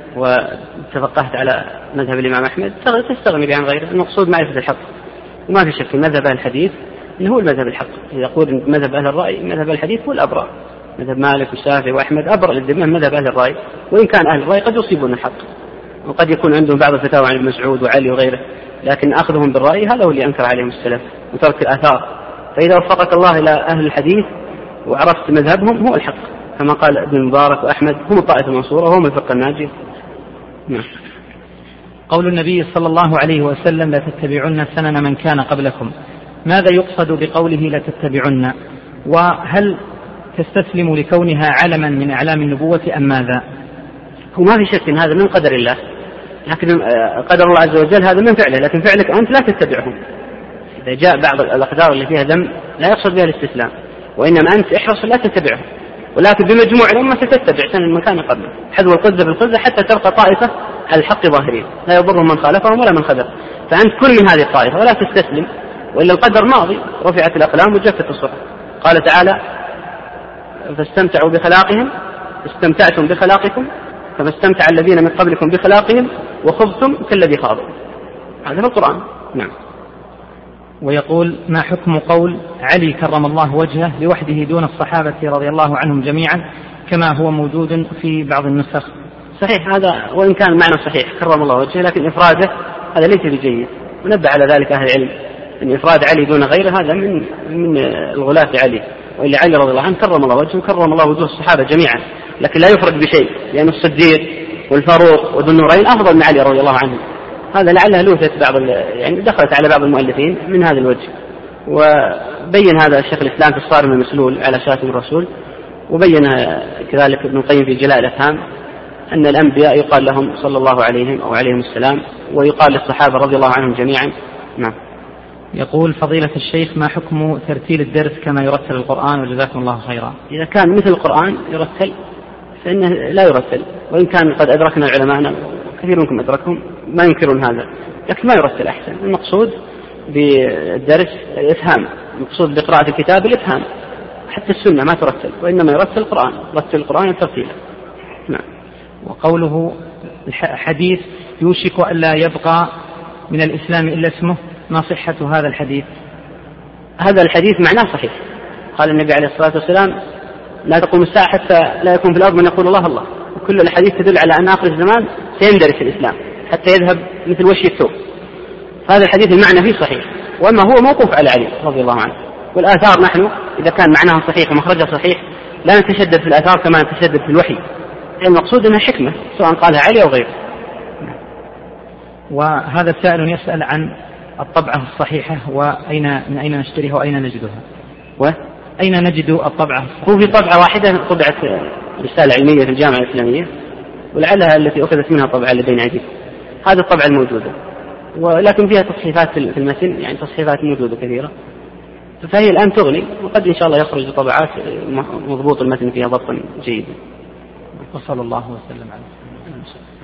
وتفقهت على مذهب الإمام أحمد تستغني عن غيره. المقصود معرفة الحق، وما في شك مذهب أهل الحديث إنه هو المذهب الحق. إذا يقول مذهب أهل الرأي مذهب الحديث هو الأبرأ، مذهب مالك والشافعي وأحمد أبرأ للذمة مذهب أهل الرأي، وإن كان أهل الرأي قد يصيبون الحق وقد يكون عندهم بعض الفتاوى عن ابن مسعود وعلي وغيره، لكن أخذهم بالرأي هذا هو اللي أنكر عليهم السلف وترك الآثار. فإذا وفقك الله إلى أهل الحديث وعرفت مذهبهم هو الحق، كما قال ابن المبارك وأحمد هم الطائفة المنصورة وهم الفرقة الناجية. نعم. قول النبي صلى الله عليه وسلم: لا تتبعن سنن من كان قبلكم، ماذا يقصد بقوله لا تتبعن؟ وهل تستسلم لكونها علما من أعلام النبوة أم ماذا؟ هو ما في شك إن هذا من قدر الله، لكن قدر الله عز وجل هذا من فعله، لكن فعلك أنت لا تتبعهم. إذا جاء بعض الأقدار اللي فيها ذم لا يقصد بها الاستسلام، وإنما أنت احرص لا تتبعهم، ولكن بمجموع الأمة ستتبع سنن من كان قبله، حذو القذة بالقذة حتى تبقى طائفة على الحق ظاهرين لا يضرهم من خالفهم ولا من خذل. فأنت كن من هذه الطائفة ولا تستسلم، وإلا القدر ماضي، رفعت الأقلام وجفت الصحف. قال تعالى: فاستمتعوا بخلاقهم استمتعتم بخلاقكم كما استمتع الذين من قبلكم بخلاقهم وخضتم كالذي خاضوا. هذا في القرآن. نعم. ويقول: ما حكم قول علي كرم الله وجهه لوحده دون الصحابة رضي الله عنهم جميعا كما هو موجود في بعض النسخ؟ صحيح هذا، وإن كان معنى صحيح كرم الله وجهه، لكن إفراده هذا ليس بجيد، ونبه على ذلك أهل العلم أن إفراد علي دون غيره هذا من الغلاة علي، وإلا علي رضي الله عنه كرم الله وجهه كرم الله وجوه الصحابة جميعا، لكن لا يفرد بشيء، لأن الصديق والفاروق وذو النورين أفضل من علي رضي الله عنه. هذا لعلها لوثت يعني دخلت على بعض المؤلفين من هذا الوجه. وبين هذا الشيخ الإسلام في الصارم المسلول على شاتم الرسول، وبين كذلك ابن القيم في جلاء الأفهام أن الأنبياء يقال لهم صلى الله عليهم أو عليهم السلام، ويقال للصحابة رضي الله عنهم جميعا. نعم. يقول: فضيلة الشيخ، ما حكم ترتيل الدرس كما يرتل القرآن؟ وجزاكم الله خيرا. إذا كان مثل القرآن يرتل فإنه لا يرتل، وإن كان قد أدركنا العلماء كثير منكم أدركهم ما ينكرون هذا، لكن ما يرتل أحسن. المقصود بالدرس الإفهام، المقصود بقراءة الكتاب الإفهام، حتى السنة ما ترتل، وإنما يرتل القرآن، رتل القرآن ترتيلا. نعم. وقوله حديث يوشك ألا يبقى من الإسلام إلا اسمه، ما صحة هذا الحديث؟ هذا الحديث معناه صحيح. قال النبي عليه الصلاة والسلام: لا تقوم الساعة حتى لا يكون في الأرض من يقول الله الله. وكل الحديث تدل على أن آخر الزمان سيندرس الإسلام حتى يذهب مثل وشي الثوب. هذا الحديث المعنى فيه صحيح، وأما هو موقوف على علي رضي الله عنه. والآثار نحن إذا كان معناها صحيح ومخرجها صحيح لا نتشدد في الآثار كما نتشدد في الوحي، المقصود أنها حكمة سواء قالها علي أو غيره. وهذا السائل يسأل عن الطبعة الصحيحة من أين نشتريها وأين نجدها؟ أين نجد الطبعة؟ هو في طبعة واحدة طبعت رسالة علمية في الجامعة الإسلامية، ولعلها التي أخذت منها طبعة لدينا عديد. هذه الطبعة الموجودة، ولكن فيها تصحيفات في المتن، يعني تصحيفات موجودة كثيرة، فهي الآن تغني، وقد إن شاء الله يخرج طبعات مضبوط المتن فيها ضبطا جيدا. وصلى الله وسلم على